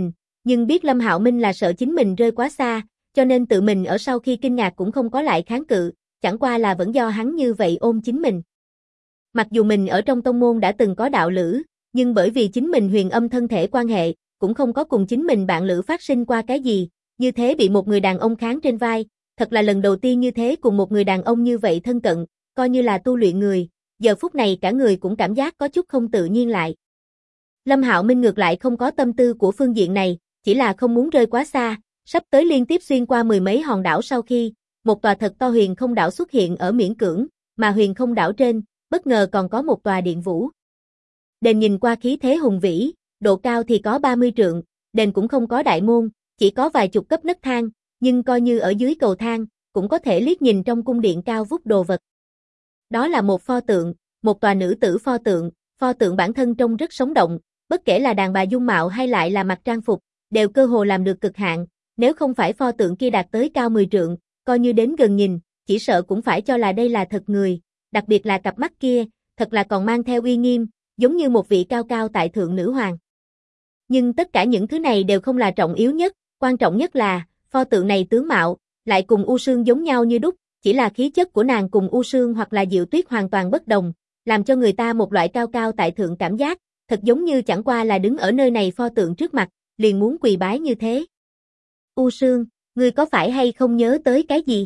nhưng biết Lâm Hạo Minh là sợ chính mình rơi quá xa, cho nên tự mình ở sau khi kinh ngạc cũng không có lại kháng cự, chẳng qua là vẫn do hắn như vậy ôm chính mình. Mặc dù mình ở trong tông môn đã từng có đạo lữ, nhưng bởi vì chính mình huyền âm thân thể quan hệ, cũng không có cùng chính mình bạn lữ phát sinh qua cái gì, như thế bị một người đàn ông kháng trên vai, thật là lần đầu tiên như thế cùng một người đàn ông như vậy thân cận, coi như là tu luyện người, giờ phút này cả người cũng cảm giác có chút không tự nhiên lại. Lâm Hạo Minh ngược lại không có tâm tư của phương diện này, chỉ là không muốn rơi quá xa, sắp tới liên tiếp xuyên qua mười mấy hòn đảo sau khi, một tòa thật to huyền không đảo xuất hiện ở miễn cưỡng, mà huyền không đảo trên, bất ngờ còn có một tòa điện vũ. Đền nhìn qua khí thế hùng vĩ, độ cao thì có 30 trượng, đền cũng không có đại môn, chỉ có vài chục cấp nấc thang, nhưng coi như ở dưới cầu thang, cũng có thể liếc nhìn trong cung điện cao vút đồ vật. Đó là một pho tượng, một tòa nữ tử pho tượng bản thân trông rất sống động, bất kể là đàn bà dung mạo hay lại là mặc trang phục, đều cơ hồ làm được cực hạn, nếu không phải pho tượng kia đạt tới cao 10 trượng, coi như đến gần nhìn, chỉ sợ cũng phải cho là đây là thật người, đặc biệt là cặp mắt kia, thật là còn mang theo uy nghiêm, giống như một vị cao cao tại thượng nữ hoàng. Nhưng tất cả những thứ này đều không là trọng yếu nhất, quan trọng nhất là, pho tượng này tướng mạo, lại cùng U Sương giống nhau như đúc, chỉ là khí chất của nàng cùng U Sương hoặc là Diệu Tuyết hoàn toàn bất đồng, làm cho người ta một loại cao cao tại thượng cảm giác, thật giống như chẳng qua là đứng ở nơi này pho tượng trước mặt, liền muốn quỳ bái như thế. U Sương, ngươi có phải hay không nhớ tới cái gì?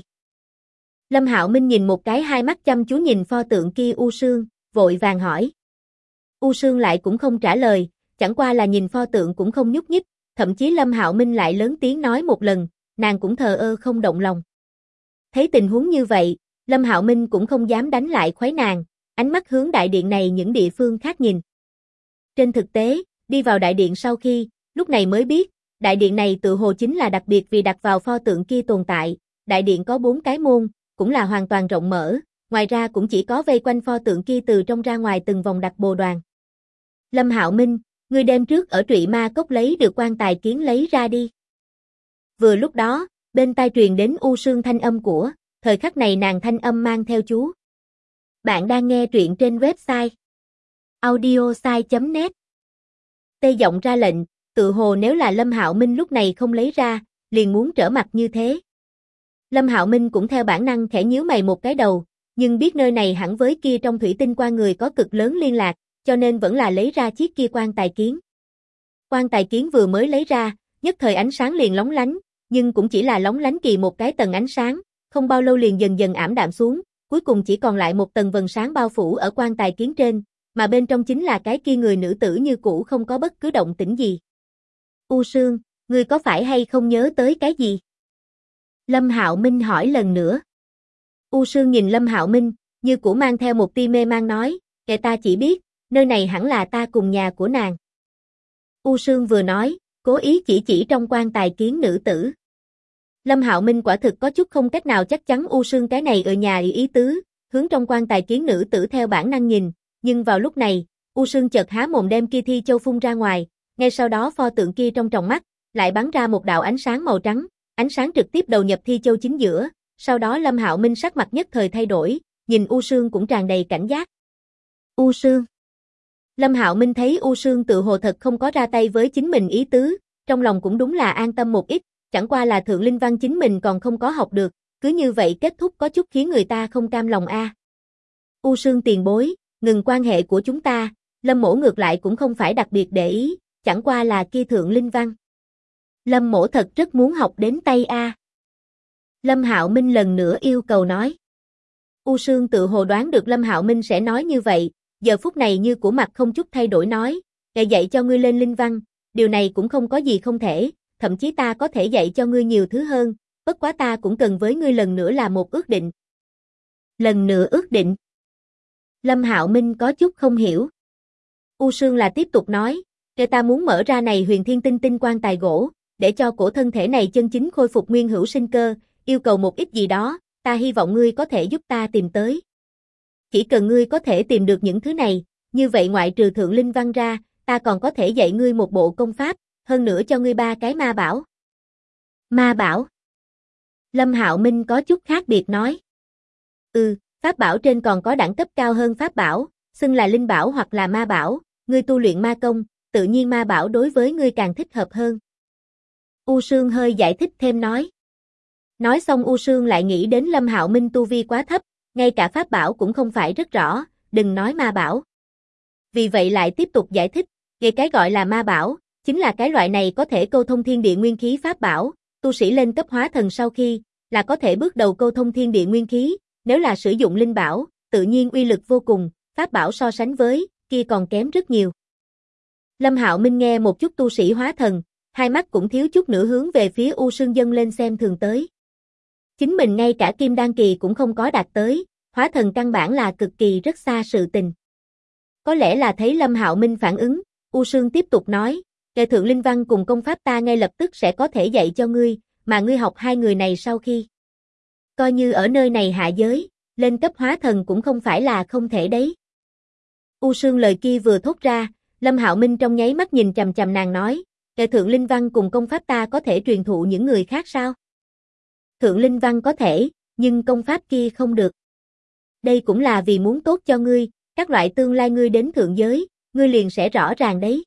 Lâm Hạo Minh nhìn một cái hai mắt chăm chú nhìn pho tượng kia U Sương, vội vàng hỏi. U Sương lại cũng không trả lời, chẳng qua là nhìn pho tượng cũng không nhúc nhích, thậm chí Lâm Hạo Minh lại lớn tiếng nói một lần, nàng cũng thờ ơ không động lòng. Thấy tình huống như vậy, Lâm Hạo Minh cũng không dám đánh lại khuấy nàng, ánh mắt hướng đại điện này những địa phương khác nhìn. Trên thực tế, đi vào đại điện sau khi, lúc này mới biết, đại điện này tự hồ chính là đặc biệt vì đặt vào pho tượng kia tồn tại, đại điện có 4 cái môn, cũng là hoàn toàn rộng mở, ngoài ra cũng chỉ có vây quanh pho tượng kia từ trong ra ngoài từng vòng đặt bồ đoàn. Lâm Hạo Minh, ngươi đem trước ở Trụy Ma Cốc lấy được quan tài kiến lấy ra đi. Vừa lúc đó, bên tai truyền đến U Sương thanh âm của, thời khắc này nàng thanh âm mang theo chú. Bạn đang nghe truyện trên website audiosai.net. Tê giọng ra lệnh, tự hồ nếu là Lâm Hạo Minh lúc này không lấy ra, liền muốn trở mặt như thế. Lâm Hạo Minh cũng theo bản năng khẽ nhíu mày một cái đầu, nhưng biết nơi này hẳn với kia trong thủy tinh quan người có cực lớn liên lạc, cho nên vẫn là lấy ra chiếc kia quan tài kiến. Quan tài kiến vừa mới lấy ra, nhất thời ánh sáng liền lóng lánh, nhưng cũng chỉ là lóng lánh kỳ một cái tầng ánh sáng, không bao lâu liền dần dần ảm đạm xuống, cuối cùng chỉ còn lại một tầng vầng sáng bao phủ ở quan tài kiến trên, mà bên trong chính là cái kia người nữ tử như cũ không có bất cứ động tĩnh gì. U Sương, ngươi có phải hay không nhớ tới cái gì? Lâm Hạo Minh hỏi lần nữa. U Sương nhìn Lâm Hạo Minh, như cũ mang theo một tia mê mang nói, kẻ ta chỉ biết, nơi này hẳn là ta cùng nhà của nàng. U Sương vừa nói, cố ý chỉ trong quan tài kiến nữ tử. Lâm Hạo Minh quả thực có chút không cách nào chắc chắn U Sương cái này ở nhà ý tứ, hướng trong quan tài kiến nữ tử theo bản năng nhìn, nhưng vào lúc này, U Sương chợt há mồm đem kia thi châu phun ra ngoài, ngay sau đó pho tượng kia trong tròng mắt, lại bắn ra một đạo ánh sáng màu trắng, ánh sáng trực tiếp đầu nhập thi châu chính giữa, sau đó Lâm Hạo Minh sắc mặt nhất thời thay đổi, nhìn U Sương cũng tràn đầy cảnh giác. U Sương. Lâm Hạo Minh thấy U Sương tự hồ thật không có ra tay với chính mình ý tứ, trong lòng cũng đúng là an tâm một ít, chẳng qua là thượng linh văn chính mình còn không có học được, cứ như vậy kết thúc có chút khiến người ta không cam lòng a. U Sương tiền bối, ngừng quan hệ của chúng ta, Lâm mỗ ngược lại cũng không phải đặc biệt để ý, chẳng qua là kia thượng linh văn. Lâm mỗ thật rất muốn học đến tay a. Lâm Hạo Minh lần nữa yêu cầu nói. U Sương tự hồ đoán được Lâm Hạo Minh sẽ nói như vậy, giờ phút này như của mặt không chút thay đổi nói, để dạy cho ngươi lên linh văn, điều này cũng không có gì không thể, thậm chí ta có thể dạy cho ngươi nhiều thứ hơn, bất quá ta cũng cần với ngươi lần nữa là một ước định. Lần nữa ước định. Lâm Hạo Minh có chút không hiểu. U Sương là tiếp tục nói, kể ta muốn mở ra này huyền thiên tinh tinh quan tài gỗ, để cho cổ thân thể này chân chính khôi phục nguyên hữu sinh cơ, yêu cầu một ít gì đó, ta hy vọng ngươi có thể giúp ta tìm tới. Chỉ cần ngươi có thể tìm được những thứ này, như vậy ngoại trừ thượng linh văn ra, ta còn có thể dạy ngươi một bộ công pháp, hơn nữa cho ngươi 3 cái ma bảo. Ma bảo? Lâm Hạo Minh có chút khác biệt nói. Pháp bảo trên còn có đẳng cấp cao hơn pháp bảo, xưng là linh bảo hoặc là ma bảo, ngươi tu luyện ma công, tự nhiên ma bảo đối với ngươi càng thích hợp hơn. U Sương hơi giải thích thêm nói. Nói xong U Sương lại nghĩ đến Lâm Hạo Minh tu vi quá thấp, ngay cả pháp bảo cũng không phải rất rõ, đừng nói ma bảo. Vì vậy lại tiếp tục giải thích, về cái gọi là ma bảo, chính là cái loại này có thể câu thông thiên địa nguyên khí pháp bảo, tu sĩ lên cấp hóa thần sau khi, là có thể bước đầu câu thông thiên địa nguyên khí, nếu là sử dụng linh bảo, tự nhiên uy lực vô cùng, pháp bảo so sánh với, kia còn kém rất nhiều. Lâm Hạo Minh nghe một chút tu sĩ hóa thần, hai mắt cũng thiếu chút nữa hướng về phía U Sương dâng lên xem thường tới. Chính mình ngay cả kim đan kỳ cũng không có đạt tới, hóa thần căn bản là cực kỳ rất xa sự tình. Có lẽ là thấy Lâm Hạo Minh phản ứng, U Sương tiếp tục nói, Kệ Thượng Linh Văn cùng công pháp ta ngay lập tức sẽ có thể dạy cho ngươi, mà ngươi học hai người này sau khi. Coi như ở nơi này hạ giới, lên cấp hóa thần cũng không phải là không thể đấy. U Sương lời kia vừa thốt ra, Lâm Hạo Minh trong nháy mắt nhìn chằm chằm nàng nói, Kệ Thượng Linh Văn cùng công pháp ta có thể truyền thụ những người khác sao? Thượng Linh Văn có thể, nhưng công pháp kia không được. Đây cũng là vì muốn tốt cho ngươi, các loại tương lai ngươi đến thượng giới, ngươi liền sẽ rõ ràng đấy.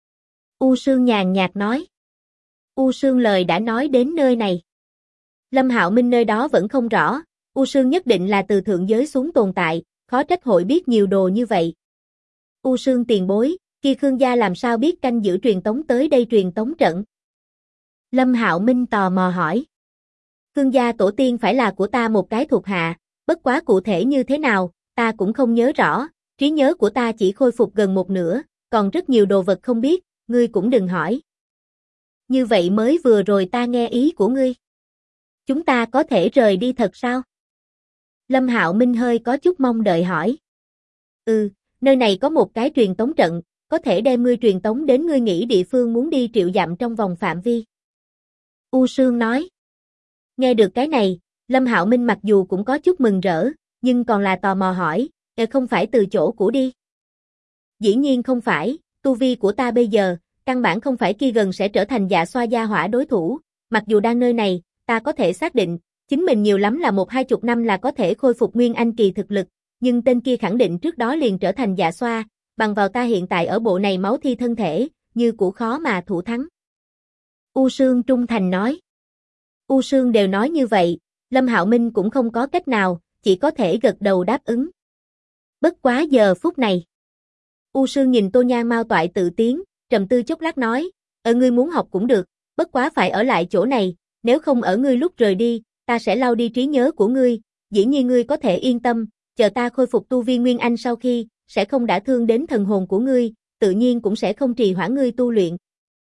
U Sương nhàn nhạt nói. U Sương lời đã nói đến nơi này. Lâm Hạo Minh nơi đó vẫn không rõ, U Sương nhất định là từ thượng giới xuống tồn tại, khó trách hội biết nhiều đồ như vậy. U Sương tiền bối, kia Khương gia làm sao biết canh giữ truyền tống tới đây truyền tống trận? Lâm Hạo Minh tò mò hỏi. Khương gia tổ tiên phải là của ta một cái thuộc hạ, bất quá cụ thể như thế nào, ta cũng không nhớ rõ, trí nhớ của ta chỉ khôi phục gần một nửa, còn rất nhiều đồ vật không biết, ngươi cũng đừng hỏi. Như vậy mới vừa rồi ta nghe ý của ngươi. Chúng ta có thể rời đi thật sao? Lâm Hạo Minh hơi có chút mong đợi hỏi. Nơi này có một cái truyền tống trận, có thể đem ngươi truyền tống đến ngươi nghĩ địa phương muốn đi triệu dặm trong vòng phạm vi. U Sương nói. Nghe được cái này, Lâm Hạo Minh mặc dù cũng có chút mừng rỡ, nhưng còn là tò mò hỏi, không phải từ chỗ cũ đi. Dĩ nhiên không phải, tu vi của ta bây giờ, căn bản không phải kia gần sẽ trở thành Dạ Xoa gia hỏa đối thủ, mặc dù đang nơi này, ta có thể xác định, chính mình nhiều lắm là 1-20 năm là có thể khôi phục Nguyên Anh kỳ thực lực, nhưng tên kia khẳng định trước đó liền trở thành Dạ Xoa, bằng vào ta hiện tại ở bộ này máu thi thân thể, như cũ khó mà thủ thắng. U Sương trung thành nói. U Sương đều nói như vậy, Lâm Hạo Minh cũng không có cách nào, chỉ có thể gật đầu đáp ứng. Bất quá giờ phút này. U Sương nhìn Tô Nhan mau toại tự tiến, trầm tư chốc lát nói, ngươi muốn học cũng được, bất quá phải ở lại chỗ này, nếu không ở ngươi lúc rời đi, ta sẽ lau đi trí nhớ của ngươi, dĩ nhiên ngươi có thể yên tâm, chờ ta khôi phục tu vi Nguyên Anh sau khi, sẽ không đả thương đến thần hồn của ngươi, tự nhiên cũng sẽ không trì hoãn ngươi tu luyện.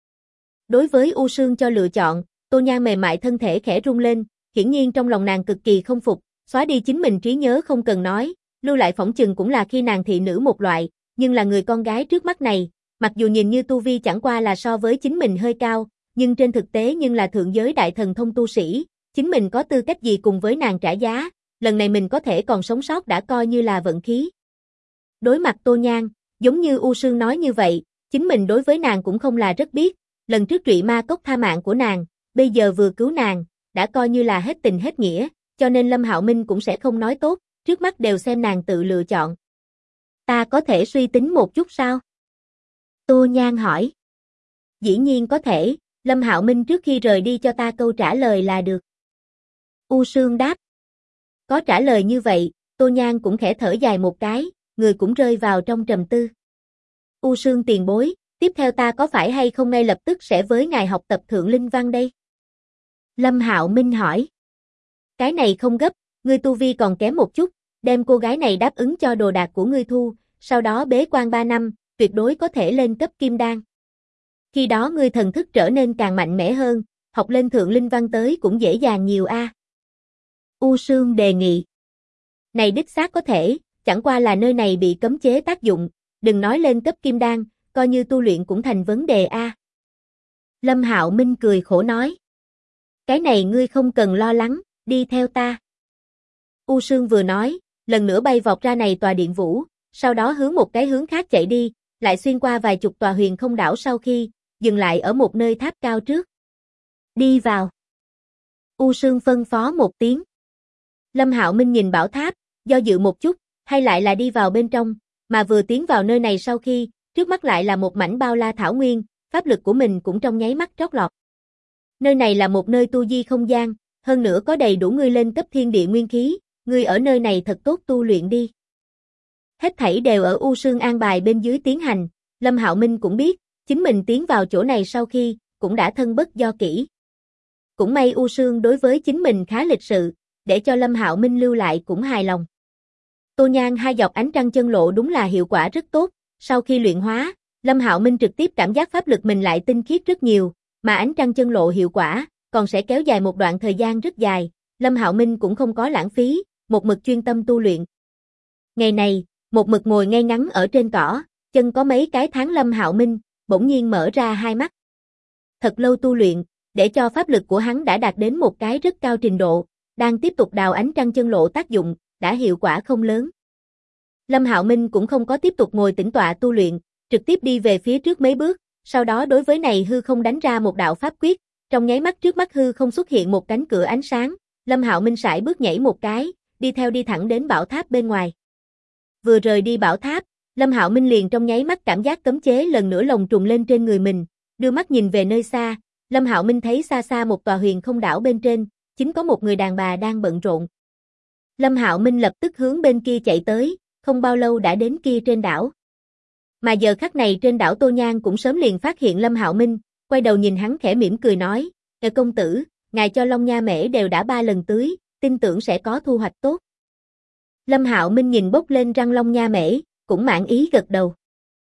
Đối với U Sương cho lựa chọn, Tô Nhan mềm mại thân thể khẽ rung lên, hiển nhiên trong lòng nàng cực kỳ không phục, xóa đi chính mình trí nhớ không cần nói, lưu lại phỏng chừng cũng là khi nàng thị nữ một loại, nhưng là người con gái trước mắt này, mặc dù nhìn như tu vi chẳng qua là so với chính mình hơi cao, nhưng trên thực tế nhưng là thượng giới đại thần thông tu sĩ, chính mình có tư cách gì cùng với nàng trả giá, lần này mình có thể còn sống sót đã coi như là vận khí. Đối mặt Tô Nhan, giống như U Sương nói như vậy, chính mình đối với nàng cũng không là rất biết, lần trước trụy ma cốc tha mạng của nàng, bây giờ vừa cứu nàng, đã coi như là hết tình hết nghĩa, cho nên Lâm Hạo Minh cũng sẽ không nói tốt, trước mắt đều xem nàng tự lựa chọn. Ta có thể suy tính một chút sao? Tô Nhan hỏi. Dĩ nhiên có thể, Lâm Hạo Minh trước khi rời đi cho ta câu trả lời là được. U Sương đáp. Có trả lời như vậy, Tô Nhan cũng khẽ thở dài một cái, người cũng rơi vào trong trầm tư. U Sương tiền bối, tiếp theo ta có phải hay không ngay lập tức sẽ với ngài học tập Thượng Linh Văn đây? Lâm Hạo Minh hỏi. Cái này không gấp, ngươi tu vi còn kém một chút, đem cô gái này đáp ứng cho đồ đạc của ngươi thu, sau đó bế quan 3 năm, tuyệt đối có thể lên cấp kim đan. Khi đó ngươi thần thức trở nên càng mạnh mẽ hơn, học lên Thượng Linh Văn tới cũng dễ dàng nhiều a. U Sương đề nghị. Này đích xác có thể, chẳng qua là nơi này bị cấm chế tác dụng, đừng nói lên cấp kim đan, coi như tu luyện cũng thành vấn đề a. Lâm Hạo Minh cười khổ nói. Cái này ngươi không cần lo lắng, đi theo ta. U Sương vừa nói, lần nữa bay vọt ra này tòa điện vũ, sau đó hướng một cái hướng khác chạy đi, lại xuyên qua vài chục tòa huyền không đảo sau khi, dừng lại ở một nơi tháp cao trước. Đi vào. U Sương phân phó một tiếng. Lâm Hạo Minh nhìn bảo tháp, do dự một chút, hay lại là đi vào bên trong, mà vừa tiến vào nơi này sau khi, trước mắt lại là một mảnh bao la thảo nguyên, pháp lực của mình cũng trong nháy mắt trót lọt. Nơi này là một nơi tu di không gian, hơn nữa có đầy đủ ngươi lên cấp thiên địa nguyên khí, ngươi ở nơi này thật tốt tu luyện đi. Hết thảy đều ở U Sương an bài bên dưới tiến hành, Lâm Hạo Minh cũng biết, chính mình tiến vào chỗ này sau khi, cũng đã thân bất do kỹ. Cũng may U Sương đối với chính mình khá lịch sự, để cho Lâm Hạo Minh lưu lại cũng hài lòng. Tô Nhan hai dọc ánh trăng chân lộ đúng là hiệu quả rất tốt, sau khi luyện hóa, Lâm Hạo Minh trực tiếp cảm giác pháp lực mình lại tinh khiết rất nhiều, mà ánh trăng chân lộ hiệu quả, còn sẽ kéo dài một đoạn thời gian rất dài, Lâm Hạo Minh cũng không có lãng phí, một mực chuyên tâm tu luyện. Ngày này, một mực ngồi ngay ngắn ở trên cỏ, chân có mấy cái tháng Lâm Hạo Minh, bỗng nhiên mở ra hai mắt. Thật lâu tu luyện, để cho pháp lực của hắn đã đạt đến một cái rất cao trình độ, đang tiếp tục đào ánh trăng chân lộ tác dụng, đã hiệu quả không lớn. Lâm Hạo Minh cũng không có tiếp tục ngồi tĩnh tọa tu luyện, trực tiếp đi về phía trước mấy bước, sau đó đối với này hư không đánh ra một đạo pháp quyết, trong nháy mắt trước mắt hư không xuất hiện một cánh cửa ánh sáng, Lâm Hạo Minh sải bước nhảy một cái, đi thẳng đến bảo tháp bên ngoài. Vừa rời đi bảo tháp, Lâm Hạo Minh liền trong nháy mắt cảm giác cấm chế lần nữa lồng trùng lên trên người mình, đưa mắt nhìn về nơi xa, Lâm Hạo Minh thấy xa xa một tòa huyền không đảo bên trên, chính có một người đàn bà đang bận rộn. Lâm Hạo Minh lập tức hướng bên kia chạy tới, không bao lâu đã đến kia trên đảo. Mà giờ khắc này trên đảo Tô Nhan cũng sớm liền phát hiện Lâm Hạo Minh, quay đầu nhìn hắn khẽ mỉm cười nói, công tử, ngài cho Long Nha Mễ đều đã 3 lần tưới, tin tưởng sẽ có thu hoạch tốt. Lâm Hạo Minh nhìn bốc lên răng Long Nha Mễ, cũng mãn ý gật đầu.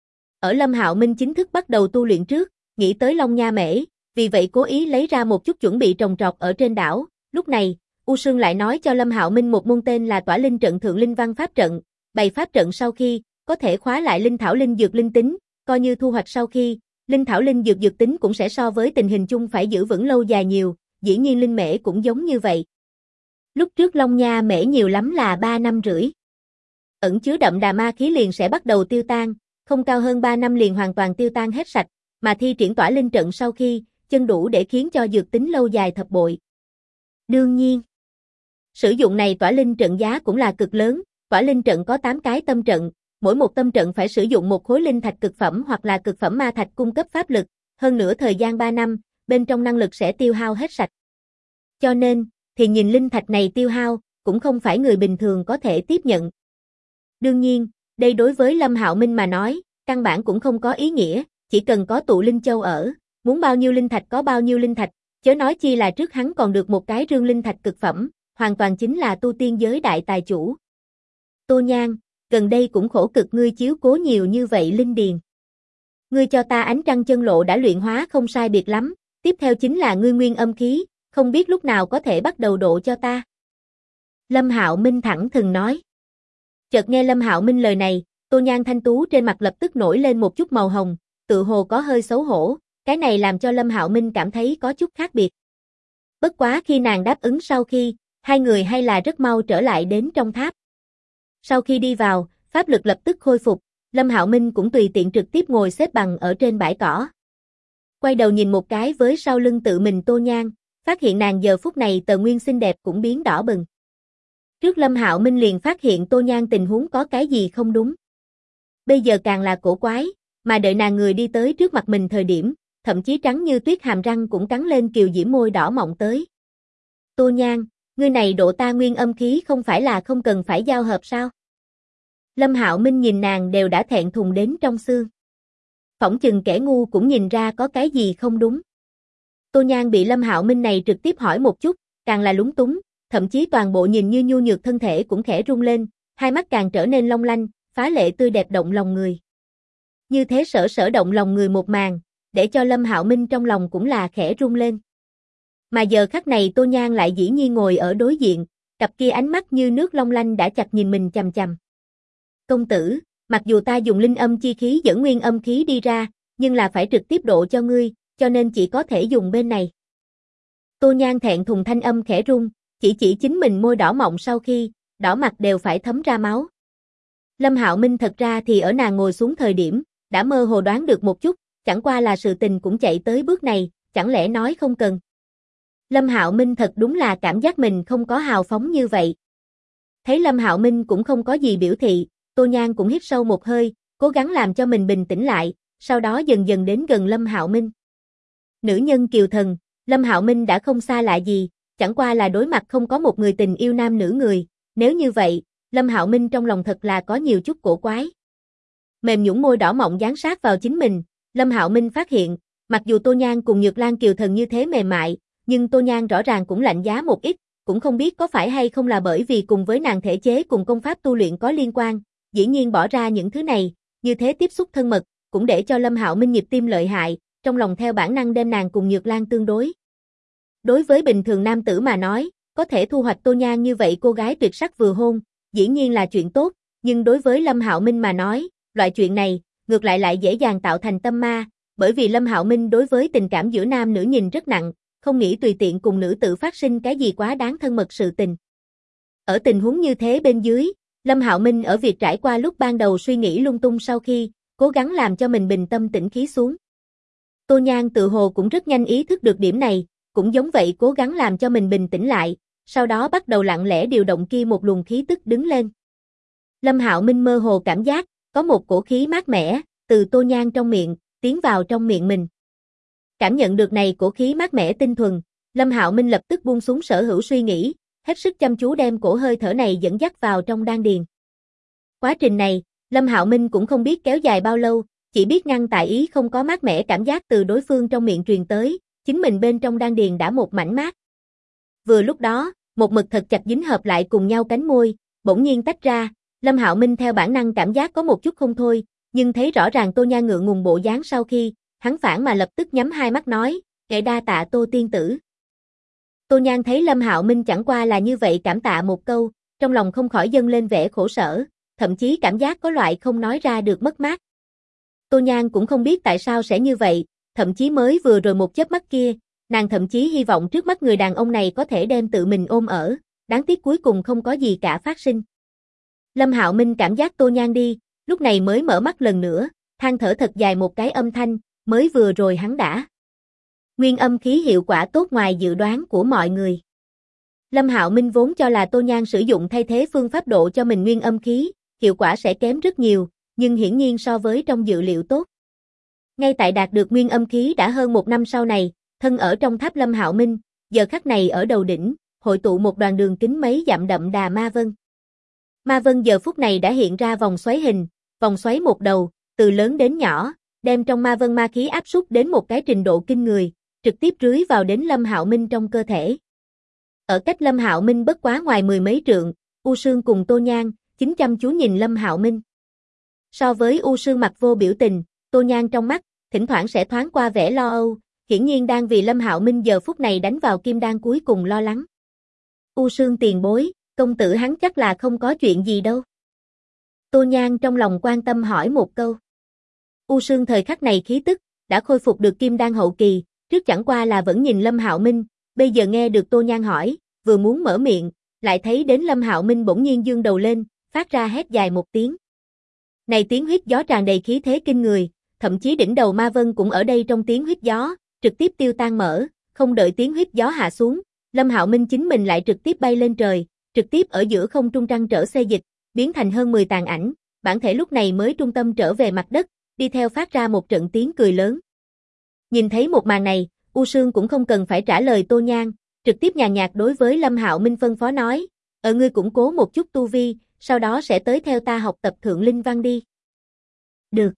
Ở Lâm Hạo Minh chính thức bắt đầu tu luyện trước, nghĩ tới Long Nha Mễ, vì vậy cố ý lấy ra một chút chuẩn bị trồng trọt ở trên đảo. Lúc này, U Sương lại nói cho Lâm Hạo Minh một môn tên là Tỏa Linh Trận Thượng Linh Văn Pháp Trận, bày pháp trận sau khi, có thể khóa lại linh thảo linh dược linh tính, coi như thu hoạch sau khi, linh thảo linh dược dược tính cũng sẽ so với tình hình chung phải giữ vững lâu dài nhiều, dĩ nhiên linh mễ cũng giống như vậy. Lúc trước Long Nha Mễ nhiều lắm là 3 năm rưỡi. Ẩn chứa đậm đà ma khí liền sẽ bắt đầu tiêu tan, không cao hơn 3 năm liền hoàn toàn tiêu tan hết sạch, mà thi triển Tỏa Linh Trận sau khi, chân đủ để khiến cho dược tính lâu dài thập bội. Đương nhiên, sử dụng này Tỏa Linh Trận giá cũng là cực lớn, Tỏa Linh Trận có 8 cái tâm trận, mỗi một tâm trận phải sử dụng một khối linh thạch cực phẩm hoặc là cực phẩm ma thạch cung cấp pháp lực, hơn nữa thời gian 3 năm, bên trong năng lực sẽ tiêu hao hết sạch. Cho nên, thì nhìn linh thạch này tiêu hao, cũng không phải người bình thường có thể tiếp nhận. Đương nhiên, đây đối với Lâm Hạo Minh mà nói, căn bản cũng không có ý nghĩa, chỉ cần có tụ linh châu ở, muốn bao nhiêu linh thạch có bao nhiêu linh thạch, chớ nói chi là trước hắn còn được một cái rương linh thạch cực phẩm, hoàn toàn chính là tu tiên giới đại tài chủ. Tô Nhan, gần đây cũng khổ cực ngươi chiếu cố nhiều như vậy linh điền. Ngươi cho ta ánh trăng chân lộ đã luyện hóa không sai biệt lắm, tiếp theo chính là ngươi nguyên âm khí, không biết lúc nào có thể bắt đầu độ cho ta. Lâm Hạo Minh thẳng thừng nói. Chợt nghe Lâm Hạo Minh lời này, Tô Nhan thanh tú trên mặt lập tức nổi lên một chút màu hồng, tự hồ có hơi xấu hổ, cái này làm cho Lâm Hạo Minh cảm thấy có chút khác biệt. Bất quá khi nàng đáp ứng sau khi, hai người hay là rất mau trở lại đến trong tháp. Sau khi đi vào, pháp lực lập tức khôi phục, Lâm Hạo Minh cũng tùy tiện trực tiếp ngồi xếp bằng ở trên bãi cỏ. Quay đầu nhìn một cái với sau lưng tự mình Tô Nhan, phát hiện nàng giờ phút này tờ nguyên xinh đẹp cũng biến đỏ bừng. Trước Lâm Hạo Minh liền phát hiện Tô Nhan tình huống có cái gì không đúng. Bây giờ càng là cổ quái, mà đợi nàng người đi tới trước mặt mình thời điểm, thậm chí trắng như tuyết hàm răng cũng cắn lên kiều diễm môi đỏ mọng tới. Tô Nhan, ngươi này độ ta nguyên âm khí không phải là không cần phải giao hợp sao? Lâm Hạo Minh nhìn nàng đều đã thẹn thùng đến trong xương. Phỏng chừng kẻ ngu cũng nhìn ra có cái gì không đúng. Tô Nhan bị Lâm Hạo Minh này trực tiếp hỏi một chút, càng là lúng túng, thậm chí toàn bộ nhìn như nhu nhược thân thể cũng khẽ rung lên, hai mắt càng trở nên long lanh, phá lệ tươi đẹp động lòng người. Như thế sở động lòng người một màn, để cho Lâm Hạo Minh trong lòng cũng là khẽ rung lên. Mà giờ khắc này Tô Nhan lại dĩ nhiên ngồi ở đối diện, cặp kia ánh mắt như nước long lanh đã chặt nhìn mình chằm chằm. Công tử, mặc dù ta dùng linh âm chi khí dẫn nguyên âm khí đi ra, nhưng là phải trực tiếp độ cho ngươi, cho nên chỉ có thể dùng bên này. Tô Nhan thẹn thùng thanh âm khẽ rung, chỉ chính mình môi đỏ mọng sau khi, đỏ mặt đều phải thấm ra máu. Lâm Hạo Minh thật ra thì ở nàng ngồi xuống thời điểm, đã mơ hồ đoán được một chút, chẳng qua là sự tình cũng chạy tới bước này, chẳng lẽ nói không cần. Lâm Hạo Minh thật đúng là cảm giác mình không có hào phóng như vậy. Thấy Lâm Hạo Minh cũng không có gì biểu thị, Tô Nhan cũng hít sâu một hơi, cố gắng làm cho mình bình tĩnh lại, sau đó dần dần đến gần Lâm Hạo Minh. Nữ nhân kiều thần, Lâm Hạo Minh đã không xa lạ gì, chẳng qua là đối mặt không có một người tình yêu nam nữ người, nếu như vậy, Lâm Hạo Minh trong lòng thật là có nhiều chút cổ quái. Mềm nhũn môi đỏ mọng dán sát vào chính mình, Lâm Hạo Minh phát hiện, mặc dù Tô Nhan cùng Nhược Lan kiều thần như thế mềm mại, nhưng Tô Nhan rõ ràng cũng lạnh giá một ít, cũng không biết có phải hay không là bởi vì cùng với nàng thể chế cùng công pháp tu luyện có liên quan, dĩ nhiên bỏ ra những thứ này, như thế tiếp xúc thân mật, cũng để cho Lâm Hạo Minh nhịp tim lợi hại, trong lòng theo bản năng đem nàng cùng Nhược Lan tương đối. Đối với bình thường nam tử mà nói, có thể thu hoạch Tô Nhan như vậy cô gái tuyệt sắc vừa hôn, dĩ nhiên là chuyện tốt, nhưng đối với Lâm Hạo Minh mà nói, loại chuyện này, ngược lại dễ dàng tạo thành tâm ma, bởi vì Lâm Hạo Minh đối với tình cảm giữa nam nữ nhìn rất nặng, không nghĩ tùy tiện cùng nữ tử phát sinh cái gì quá đáng thân mật sự tình. Ở tình huống như thế bên dưới, Lâm Hạo Minh ở việc trải qua lúc ban đầu suy nghĩ lung tung sau khi, cố gắng làm cho mình bình tâm tĩnh khí xuống. Tô Nhan tự hồ cũng rất nhanh ý thức được điểm này, cũng giống vậy cố gắng làm cho mình bình tĩnh lại, sau đó bắt đầu lặng lẽ điều động kia một luồng khí tức đứng lên. Lâm Hạo Minh mơ hồ cảm giác, có một cổ khí mát mẻ, từ Tô Nhan trong miệng, tiến vào trong miệng mình. Cảm nhận được này cổ khí mát mẻ tinh thuần, Lâm Hạo Minh lập tức buông xuống sở hữu suy nghĩ, hết sức chăm chú đem cổ hơi thở này dẫn dắt vào trong đan điền. Quá trình này, Lâm Hạo Minh cũng không biết kéo dài bao lâu, chỉ biết ngăn tại ý không có mát mẻ cảm giác từ đối phương trong miệng truyền tới, chính mình bên trong đan điền đã một mảnh mát. Vừa lúc đó, một mực thật chặt dính hợp lại cùng nhau cánh môi, bỗng nhiên tách ra, Lâm Hạo Minh theo bản năng cảm giác có một chút không thôi, nhưng thấy rõ ràng Tô Nhan ngượng ngùng bộ dáng sau khi, hắn phản mà lập tức nhắm hai mắt nói, "Kệ đa tạ Tô tiên tử." Tô Nhan thấy Lâm Hạo Minh chẳng qua là như vậy cảm tạ một câu, trong lòng không khỏi dâng lên vẻ khổ sở, thậm chí cảm giác có loại không nói ra được mất mát. Tô Nhan cũng không biết tại sao sẽ như vậy, thậm chí mới vừa rồi một chớp mắt kia, nàng thậm chí hy vọng trước mắt người đàn ông này có thể đem tự mình ôm ở, đáng tiếc cuối cùng không có gì cả phát sinh. Lâm Hạo Minh cảm giác Tô Nhan đi, lúc này mới mở mắt lần nữa, than thở thật dài một cái âm thanh, mới vừa rồi hắn đã. Nguyên âm khí hiệu quả tốt ngoài dự đoán của mọi người. Lâm Hạo Minh vốn cho là Tô Nhan sử dụng thay thế phương pháp độ cho mình nguyên âm khí, hiệu quả sẽ kém rất nhiều, nhưng hiển nhiên so với trong dự liệu tốt. Ngay tại đạt được nguyên âm khí đã hơn một năm sau này, thân ở trong tháp Lâm Hạo Minh, giờ khắc này ở đầu đỉnh, hội tụ một đoàn đường kính mấy dặm đậm đà ma vân. Ma vân giờ phút này đã hiện ra vòng xoáy hình, vòng xoáy một đầu, từ lớn đến nhỏ, đem trong ma vân ma khí áp xúc đến một cái trình độ kinh người, trực tiếp rưới vào đến Lâm Hạo Minh trong cơ thể. Ở cách Lâm Hạo Minh bất quá ngoài mười mấy trượng, U Sương cùng Tô Nhan, chính chăm chú nhìn Lâm Hạo Minh. So với U Sương mặt vô biểu tình, Tô Nhan trong mắt, thỉnh thoảng sẽ thoáng qua vẻ lo âu, hiển nhiên đang vì Lâm Hạo Minh giờ phút này đánh vào kim đan cuối cùng lo lắng. U Sương tiền bối, công tử hắn chắc là không có chuyện gì đâu. Tô Nhan trong lòng quan tâm hỏi một câu. U Sương thời khắc này khí tức, đã khôi phục được kim đan hậu kỳ, trước chẳng qua là vẫn nhìn Lâm Hạo Minh, bây giờ nghe được Tô Nhan hỏi, vừa muốn mở miệng, lại thấy đến Lâm Hạo Minh bỗng nhiên dương đầu lên, phát ra hét dài một tiếng. Này tiếng huyết gió tràn đầy khí thế kinh người, thậm chí đỉnh đầu ma vân cũng ở đây trong tiếng huyết gió, trực tiếp tiêu tan mở, không đợi tiếng huyết gió hạ xuống, Lâm Hạo Minh chính mình lại trực tiếp bay lên trời, trực tiếp ở giữa không trung trăng trở xê dịch, biến thành hơn 10 tàn ảnh, bản thể lúc này mới trung tâm trở về mặt đất, đi theo phát ra một trận tiếng cười lớn. Nhìn thấy một màn này, U Sương cũng không cần phải trả lời Tô Nhan, trực tiếp nhàn nhạt đối với Lâm Hạo Minh phân phó nói, ngươi củng cố một chút tu vi, sau đó sẽ tới theo ta học tập Thượng Linh Văn đi. Được.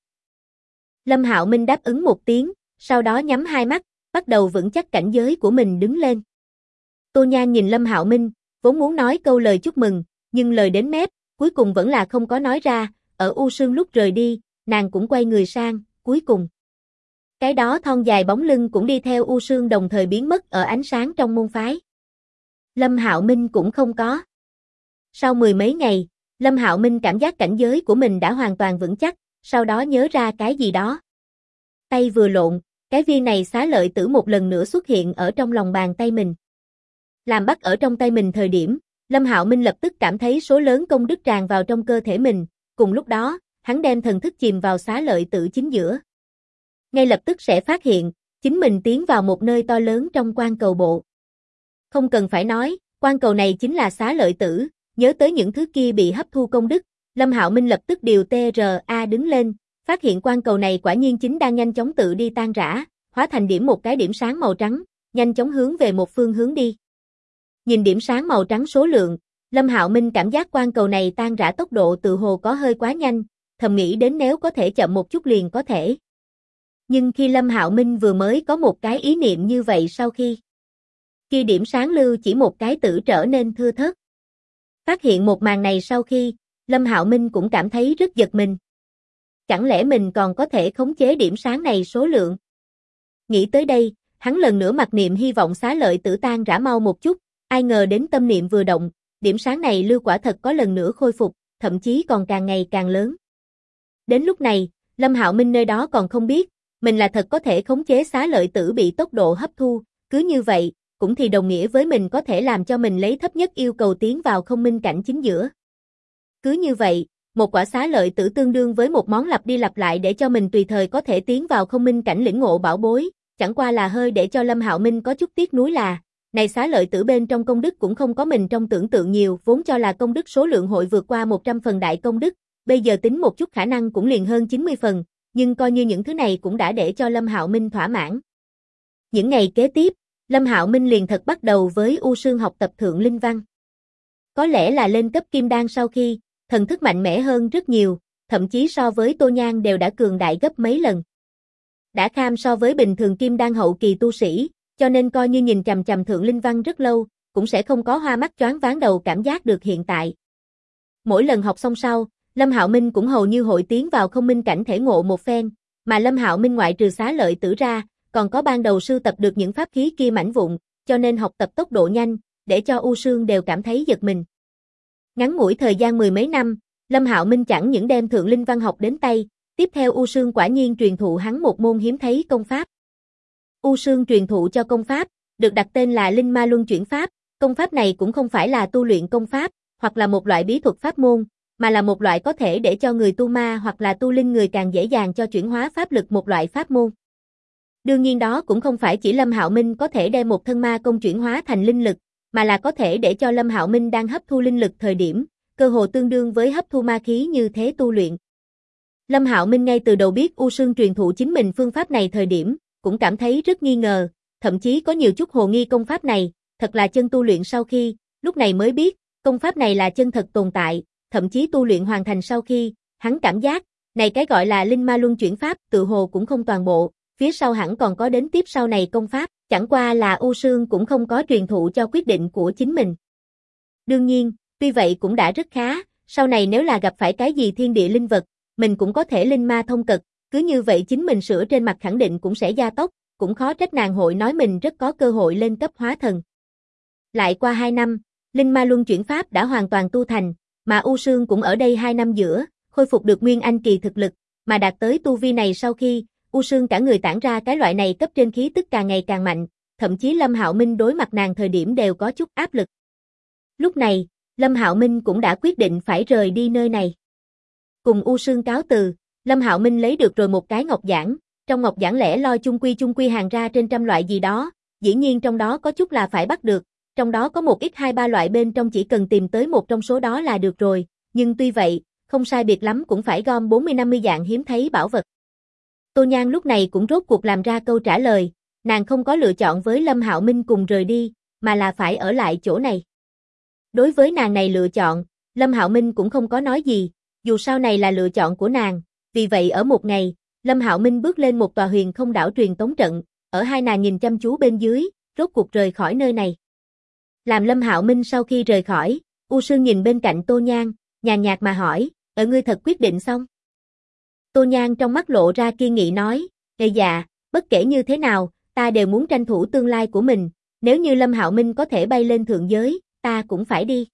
Lâm Hạo Minh đáp ứng một tiếng, sau đó nhắm hai mắt, bắt đầu vững chắc cảnh giới của mình đứng lên. Tô Nhan nhìn Lâm Hạo Minh, vốn muốn nói câu lời chúc mừng, nhưng lời đến mép, cuối cùng vẫn là không có nói ra, ở U Sương lúc rời đi, nàng cũng quay người sang, cuối cùng. Cái đó thon dài bóng lưng cũng đi theo U Sương đồng thời biến mất ở ánh sáng trong môn phái. Lâm Hạo Minh cũng không có. Sau mười mấy ngày, Lâm Hạo Minh cảm giác cảnh giới của mình đã hoàn toàn vững chắc, sau đó nhớ ra cái gì đó. Tay vừa lộn, cái viên này xá lợi tử một lần nữa xuất hiện ở trong lòng bàn tay mình. Làm bắt ở trong tay mình thời điểm, Lâm Hạo Minh lập tức cảm thấy số lớn công đức tràn vào trong cơ thể mình, cùng lúc đó, hắn đem thần thức chìm vào xá lợi tử chính giữa. Ngay lập tức sẽ phát hiện, chính mình tiến vào một nơi to lớn trong quan cầu bộ. Không cần phải nói, quan cầu này chính là xá lợi tử, nhớ tới những thứ kia bị hấp thu công đức, Lâm Hạo Minh lập tức điều TRA đứng lên, phát hiện quan cầu này quả nhiên chính đang nhanh chóng tự đi tan rã, hóa thành một cái điểm sáng màu trắng, nhanh chóng hướng về một phương hướng đi. Nhìn điểm sáng màu trắng số lượng, Lâm Hạo Minh cảm giác quan cầu này tan rã tốc độ tự hồ có hơi quá nhanh, thầm nghĩ đến nếu có thể chậm một chút liền có thể. Nhưng khi Lâm Hạo Minh vừa mới có một cái ý niệm như vậy sau khi điểm sáng lưu chỉ một cái tử trở nên thưa thớt. Phát hiện một màn này sau khi, Lâm Hạo Minh cũng cảm thấy rất giật mình. Chẳng lẽ mình còn có thể khống chế điểm sáng này số lượng? Nghĩ tới đây, hắn lần nữa mặc niệm hy vọng xá lợi tử tan rã mau một chút, ai ngờ đến tâm niệm vừa động, điểm sáng này lưu quả thật có lần nữa khôi phục, thậm chí còn càng ngày càng lớn. Đến lúc này, Lâm Hạo Minh nơi đó còn không biết, mình là thật có thể khống chế xá lợi tử bị tốc độ hấp thu, cứ như vậy, cũng thì đồng nghĩa với mình có thể làm cho mình lấy thấp nhất yêu cầu tiến vào không minh cảnh chính giữa. Cứ như vậy, một quả xá lợi tử tương đương với một món lặp đi lặp lại để cho mình tùy thời có thể tiến vào không minh cảnh lĩnh ngộ bảo bối, chẳng qua là hơi để cho Lâm Hạo Minh có chút tiếc nuối là, này xá lợi tử bên trong công đức cũng không có mình trong tưởng tượng nhiều, vốn cho là công đức số lượng hội vượt qua 100 phần đại công đức, bây giờ tính một chút khả năng cũng liền hơn 90 phần, nhưng coi như những thứ này cũng đã để cho Lâm Hạo Minh thỏa mãn. Những ngày kế tiếp, Lâm Hạo Minh liền thật bắt đầu với U Sương học tập Thượng Linh Văn. Có lẽ là lên cấp kim đan sau khi, thần thức mạnh mẽ hơn rất nhiều, thậm chí so với Tô Nhan đều đã cường đại gấp mấy lần. Đã kham so với bình thường kim đan hậu kỳ tu sĩ, cho nên coi như nhìn chằm chằm Thượng Linh Văn rất lâu, cũng sẽ không có hoa mắt choáng váng đầu cảm giác được hiện tại. Mỗi lần học xong sau, Lâm Hạo Minh cũng hầu như hội tiến vào không minh cảnh thể ngộ một phen, mà Lâm Hạo Minh ngoại trừ xá lợi tử ra, còn có ban đầu sưu tập được những pháp khí kia mảnh vụn, cho nên học tập tốc độ nhanh, để cho U Sương đều cảm thấy giật mình. Ngắn ngủi thời gian mười mấy năm, Lâm Hạo Minh chẳng những đem Thượng Linh Văn học đến tay, tiếp theo U Sương quả nhiên truyền thụ hắn một môn hiếm thấy công pháp. U Sương truyền thụ cho công pháp, được đặt tên là Linh Ma Luân Chuyển Pháp, công pháp này cũng không phải là tu luyện công pháp, hoặc là một loại bí thuật pháp môn, mà là một loại có thể để cho người tu ma hoặc là tu linh người càng dễ dàng cho chuyển hóa pháp lực một loại pháp môn. Đương nhiên đó cũng không phải chỉ Lâm Hạo Minh có thể đem một thân ma công chuyển hóa thành linh lực, mà là có thể để cho Lâm Hạo Minh đang hấp thu linh lực thời điểm, cơ hồ tương đương với hấp thu ma khí như thế tu luyện. Lâm Hạo Minh ngay từ đầu biết U Sương truyền thụ chính mình phương pháp này thời điểm, cũng cảm thấy rất nghi ngờ, thậm chí có nhiều chút hồ nghi công pháp này, thật là chân tu luyện sau khi, lúc này mới biết, công pháp này là chân thật tồn tại, thậm chí tu luyện hoàn thành sau khi, hắn cảm giác, này cái gọi là Linh Ma Luân Chuyển Pháp tự hồ cũng không toàn bộ, phía sau hẳn còn có đến tiếp sau này công pháp, chẳng qua là U Sương cũng không có truyền thụ cho quyết định của chính mình. Đương nhiên, tuy vậy cũng đã rất khá, sau này nếu là gặp phải cái gì thiên địa linh vật, mình cũng có thể linh ma thông cật, cứ như vậy chính mình sửa trên mặt khẳng định cũng sẽ gia tốc, cũng khó trách nàng hội nói mình rất có cơ hội lên cấp hóa thần. Lại qua 2 năm, Linh Ma Luân Chuyển Pháp đã hoàn toàn tu thành, mà U Sương cũng ở đây 2 năm giữa, khôi phục được nguyên anh kỳ thực lực, mà đạt tới tu vi này sau khi, U Sương cả người tản ra cái loại này cấp trên khí tức càng ngày càng mạnh, thậm chí Lâm Hạo Minh đối mặt nàng thời điểm đều có chút áp lực. Lúc này, Lâm Hạo Minh cũng đã quyết định phải rời đi nơi này. Cùng U Sương cáo từ, Lâm Hạo Minh lấy được rồi một cái ngọc giản, trong ngọc giản lẻ loi chung quy hàng ra trên trăm loại gì đó, dĩ nhiên trong đó có chút là phải bắt được, trong đó có một ít 2-3 loại bên trong chỉ cần tìm tới một trong số đó là được rồi, nhưng tuy vậy, không sai biệt lắm cũng phải gom 40-50 dạng hiếm thấy bảo vật. Tô Nhan lúc này cũng rốt cuộc làm ra câu trả lời, nàng không có lựa chọn với Lâm Hạo Minh cùng rời đi, mà là phải ở lại chỗ này. Đối với nàng này lựa chọn, Lâm Hạo Minh cũng không có nói gì, dù sau này là lựa chọn của nàng, vì vậy ở một ngày, Lâm Hạo Minh bước lên một tòa huyền không đảo truyền tống trận, ở hai nàng nhìn chăm chú bên dưới, rốt cuộc rời khỏi nơi này. Làm Lâm Hạo Minh sau khi rời khỏi, U Sương nhìn bên cạnh Tô Nhan, nhàn nhạt mà hỏi, ở ngươi thật quyết định xong? Tô Nhan trong mắt lộ ra kiên nghị nói, dạ, bất kể như thế nào, ta đều muốn tranh thủ tương lai của mình, nếu như Lâm Hạo Minh có thể bay lên thượng giới, ta cũng phải đi.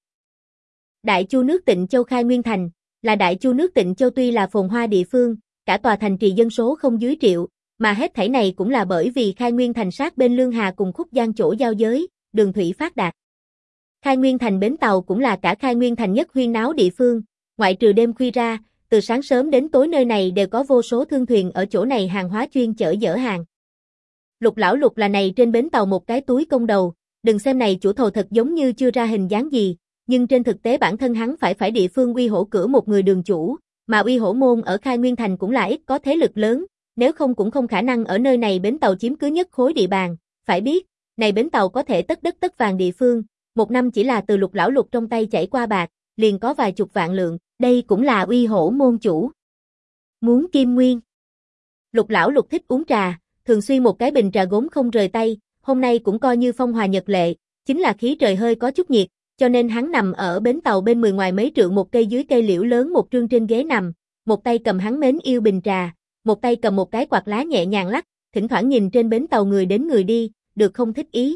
Đại Chu nước Tịnh Châu khai nguyên thành, là Đại Chu nước Tịnh Châu tuy là phồn hoa địa phương, cả tòa thành trì dân số không dưới triệu, mà hết thảy này cũng là bởi vì khai nguyên thành sát bên Lương Hà cùng Khúc Giang chỗ giao giới, đường thủy phát đạt. Khai nguyên thành bến tàu cũng là cả khai nguyên thành nhất huyên náo địa phương, ngoại trừ đêm khuya ra, từ sáng sớm đến tối nơi này đều có vô số thương thuyền ở chỗ này hàng hóa chuyên chở dỡ hàng. Lục lão Lục là này trên bến tàu một cái túi công đầu, đừng xem này chủ thầu thật giống như chưa ra hình dáng gì, nhưng trên thực tế bản thân hắn phải địa phương uy hổ cửa một người đường chủ, mà uy hổ môn ở khai nguyên thành cũng là ít có thế lực lớn, nếu không cũng không khả năng ở nơi này bến tàu chiếm cứ nhất khối địa bàn, phải biết, này bến tàu có thể tất đất tất vàng địa phương, một năm chỉ là từ Lục lão lục trong tay chảy qua bạc, liền có vài chục vạn lượng, đây cũng là uy hổ môn chủ. Muốn kim nguyên. Lục lão lục thích uống trà, thường xuyên một cái bình trà gốm không rời tay, hôm nay cũng coi như phong hòa nhật lệ, chính là khí trời hơi có chút nhiệt, cho nên hắn nằm ở bến tàu bên 10 ngoài mấy trượng một cây dưới cây liễu lớn một trương trên ghế nằm, một tay cầm hắn mến yêu bình trà, một tay cầm một cái quạt lá nhẹ nhàng lắc, thỉnh thoảng nhìn trên bến tàu người đến người đi, được không thích ý.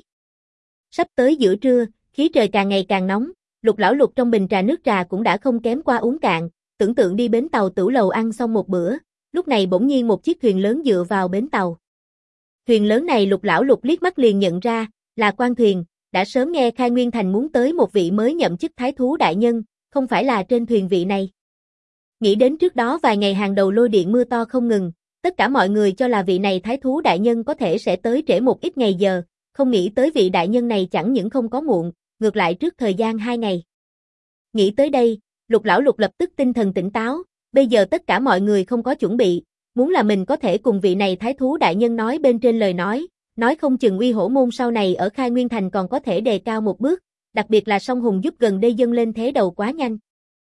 Sắp tới giữa trưa, khí trời càng ngày càng nóng, Lục lão lục trong bình trà nước trà cũng đã không kém qua uống cạn, tưởng tượng đi bến tàu tửu lầu ăn xong một bữa, lúc này bỗng nhiên một chiếc thuyền lớn dựa vào bến tàu. Thuyền lớn này Lục lão lục liếc mắt liền nhận ra, là quan thuyền, đã sớm nghe Khai Nguyên Thành muốn tới một vị mới nhậm chức thái thú đại nhân, không phải là trên thuyền vị này. Nghĩ đến trước đó vài ngày hàng đầu lôi điện mưa to không ngừng, tất cả mọi người cho là vị này thái thú đại nhân có thể sẽ tới trễ một ít ngày giờ, không nghĩ tới vị đại nhân này chẳng những không có muộn, ngược lại trước thời gian 2 ngày. Nghĩ tới đây, Lục lão lục lập tức tinh thần tỉnh táo, bây giờ tất cả mọi người không có chuẩn bị, muốn là mình có thể cùng vị này thái thú đại nhân nói bên trên lời nói không chừng uy hổ môn sau này ở Khai Nguyên Thành còn có thể đề cao một bước, đặc biệt là song hùng giúp gần đây dâng lên thế đầu quá nhanh.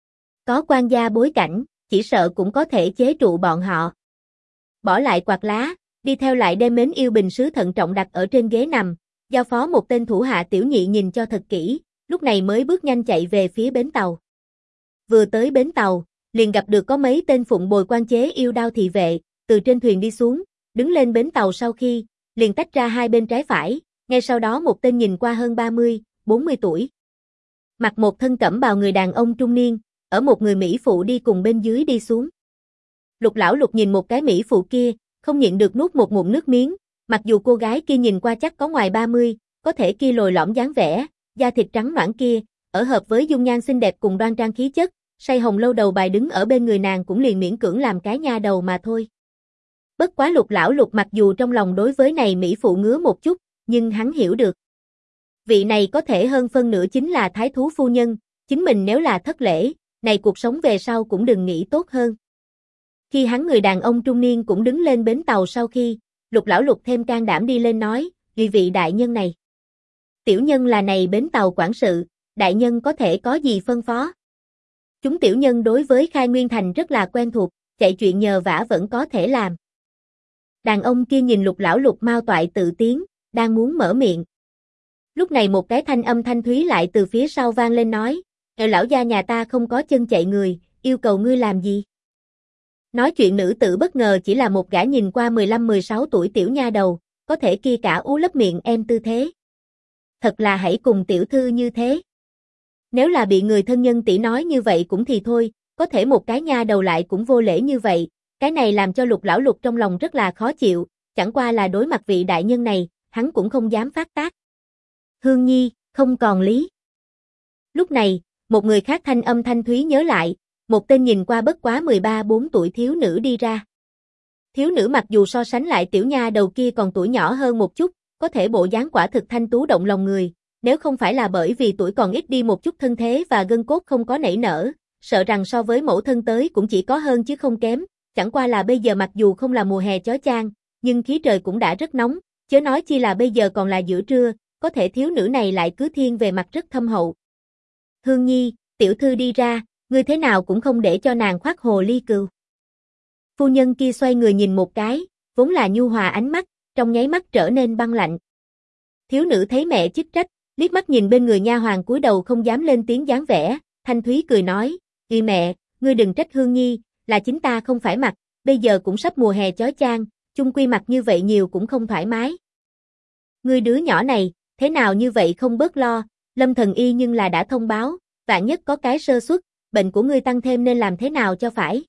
Có quan gia bối cảnh, chỉ sợ cũng có thể chế trụ bọn họ. Bỏ lại quạt lá, đi theo lại đem mến yêu bình sứ thận trọng đặt ở trên ghế nằm, giao phó một tên thủ hạ tiểu nhị nhìn cho thật kỹ, lúc này mới bước nhanh chạy về phía bến tàu. Vừa tới bến tàu, liền gặp được có mấy tên phụng bồi quan chế yêu đao thị vệ, từ trên thuyền đi xuống, đứng lên bến tàu sau khi, liền tách ra hai bên trái phải, ngay sau đó một tên nhìn qua hơn 30, 40 tuổi. Mặc một thân cẩm bào người đàn ông trung niên, ở một người Mỹ phụ đi cùng bên dưới đi xuống. Lục lão lục nhìn một cái Mỹ phụ kia, không nhịn được nuốt một ngụm nước miếng, mặc dù cô gái kia nhìn qua chắc có ngoài 30, có thể kia lồi lõm dáng vẻ, da thịt trắng nõn kia, ở hợp với dung nhan xinh đẹp cùng đoan trang khí chất, say hồng lâu đầu bài đứng ở bên người nàng cũng liền miễn cưỡng làm cái nha đầu mà thôi. Bất quá Lục lão lục mặc dù trong lòng đối với này Mỹ phụ ngứa một chút, nhưng hắn hiểu được. Vị này có thể hơn phân nửa chính là thái thú phu nhân, chính mình nếu là thất lễ, này cuộc sống về sau cũng đừng nghĩ tốt hơn. Khi hắn người đàn ông trung niên cũng đứng lên bến tàu sau khi, Lục lão lục thêm can đảm đi lên nói, vị đại nhân này. Tiểu nhân là này bến tàu quản sự, đại nhân có thể có gì phân phó? Chúng tiểu nhân đối với Khai Nguyên Thành rất là quen thuộc, chạy chuyện nhờ vả vẫn có thể làm. Đàn ông kia nhìn Lục lão lục mau toại tự tiến, đang muốn mở miệng. Lúc này một cái thanh âm thanh thúy lại từ phía sau vang lên nói, lão gia nhà ta không có chân chạy người, yêu cầu ngươi làm gì? Nói chuyện nữ tử bất ngờ chỉ là một gã nhìn qua 15-16 tuổi tiểu nha đầu, có thể kia cả ú lấp miệng em tư thế. Thật là hãy cùng tiểu thư như thế. Nếu là bị người thân nhân tỷ nói như vậy cũng thì thôi, có thể một cái nha đầu lại cũng vô lễ như vậy, cái này làm cho Lục lão lục trong lòng rất là khó chịu, chẳng qua là đối mặt vị đại nhân này, hắn cũng không dám phát tác. Hương Nhi, không còn lý. Lúc này, một người khác thanh âm thanh thúy nhớ lại, một tên nhìn qua bất quá 13-14 tuổi thiếu nữ đi ra. Thiếu nữ mặc dù so sánh lại tiểu nha đầu kia còn tuổi nhỏ hơn một chút, có thể bộ dáng quả thực thanh tú động lòng người, nếu không phải là bởi vì tuổi còn ít đi một chút thân thế và gân cốt không có nảy nở, sợ rằng so với mẫu thân tới cũng chỉ có hơn chứ không kém, chẳng qua là bây giờ mặc dù không là mùa hè chói chang, nhưng khí trời cũng đã rất nóng, chớ nói chi là bây giờ còn là giữa trưa, có thể thiếu nữ này lại cứ thiên về mặt rất thâm hậu. Hương Nhi, tiểu thư đi ra, ngươi thế nào cũng không để cho nàng khoác hồ ly cừu. Phu nhân kia xoay người nhìn một cái, vốn là nhu hòa ánh mắt, trong nháy mắt trở nên băng lạnh. Thiếu nữ thấy mẹ chức trách, liếc mắt nhìn bên người nha hoàn cúi đầu không dám lên tiếng dáng vẻ, thanh thúy cười nói, mẹ, ngươi đừng trách Hương Nhi, là chính ta không phải mặc, bây giờ cũng sắp mùa hè chói chang, chung quy mặc như vậy nhiều cũng không thoải mái. Ngươi đứa nhỏ này, thế nào như vậy không bớt lo, Lâm thần y nhưng là đã thông báo, vạn nhất có cái sơ suất, bệnh của ngươi tăng thêm nên làm thế nào cho phải.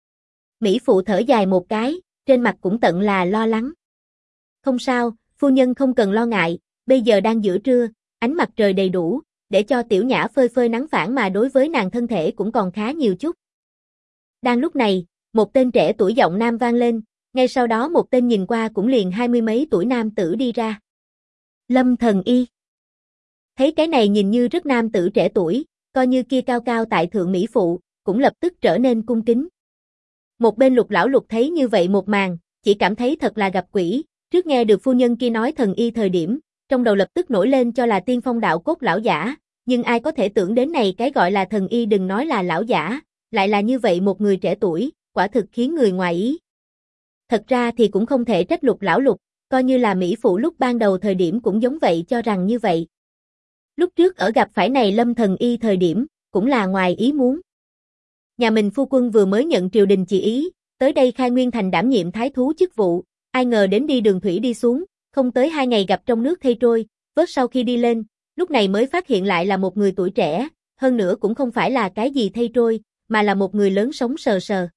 Mỹ phụ thở dài một cái, trên mặt cũng tận là lo lắng. Không sao, phu nhân không cần lo ngại, bây giờ đang giữa trưa, ánh mặt trời đầy đủ, để cho tiểu nhã phơi phơi nắng phản mà đối với nàng thân thể cũng còn khá nhiều chút. Đang lúc này, một tên trẻ tuổi giọng nam vang lên, ngay sau đó một tên nhìn qua cũng liền 20 mấy tuổi nam tử đi ra. Lâm thần y. Thấy cái này nhìn như rất nam tử trẻ tuổi, coi như kia cao cao tại thượng mỹ phụ, cũng lập tức trở nên cung kính. Một bên Lục lão lục thấy như vậy một màn, chỉ cảm thấy thật là gặp quỷ, trước nghe được phu nhân kia nói thần y thời điểm, trong đầu lập tức nổi lên cho là tiên phong đạo cốt lão giả, nhưng ai có thể tưởng đến này cái gọi là thần y đừng nói là lão giả, lại là như vậy một người trẻ tuổi, quả thực khiến người ngoài ý. Thật ra thì cũng không thể trách Lục lão Lục, coi như là mỹ phụ lúc ban đầu thời điểm cũng giống vậy cho rằng như vậy. Lúc trước ở gặp phải này Lâm thần y thời điểm, cũng là ngoài ý muốn. Nhà mình phu quân vừa mới nhận triều đình chỉ ý, tới đây khai nguyên thành đảm nhiệm thái thú chức vụ, ai ngờ đến đi đường thủy đi xuống, không tới 2 ngày gặp trong nước thây trôi, vớt sau khi đi lên, lúc này mới phát hiện lại là một người tuổi trẻ, hơn nữa cũng không phải là cái gì thây trôi, mà là một người lớn sống sờ sờ.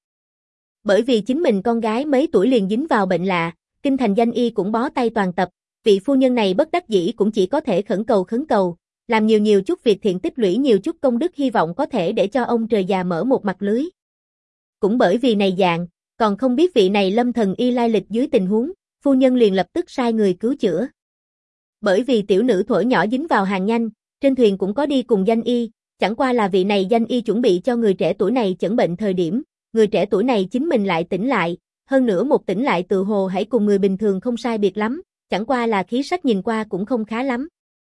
Bởi vì chính mình con gái mấy tuổi liền dính vào bệnh lạ, kinh thành danh y cũng bó tay toàn tập, vị phu nhân này bất đắc dĩ cũng chỉ có thể khẩn cầu, làm nhiều chút việc thiện tích lũy nhiều chút công đức hy vọng có thể để cho ông trời già mở một mặt lưới. Cũng bởi vì này dạng, còn không biết vị này Lâm thần y lai lịch dưới tình huống, phu nhân liền lập tức sai người cứu chữa. Bởi vì tiểu nữ thuở nhỏ dính vào hàng nhanh, trên thuyền cũng có đi cùng danh y, chẳng qua là vị này danh y chuẩn bị cho người trẻ tuổi này chẩn bệnh thời điểm, người trẻ tuổi này chính mình lại tỉnh lại, hơn nữa một tỉnh lại tự hồ hãy cùng người bình thường không sai biệt lắm, chẳng qua là khí sắc nhìn qua cũng không khá lắm.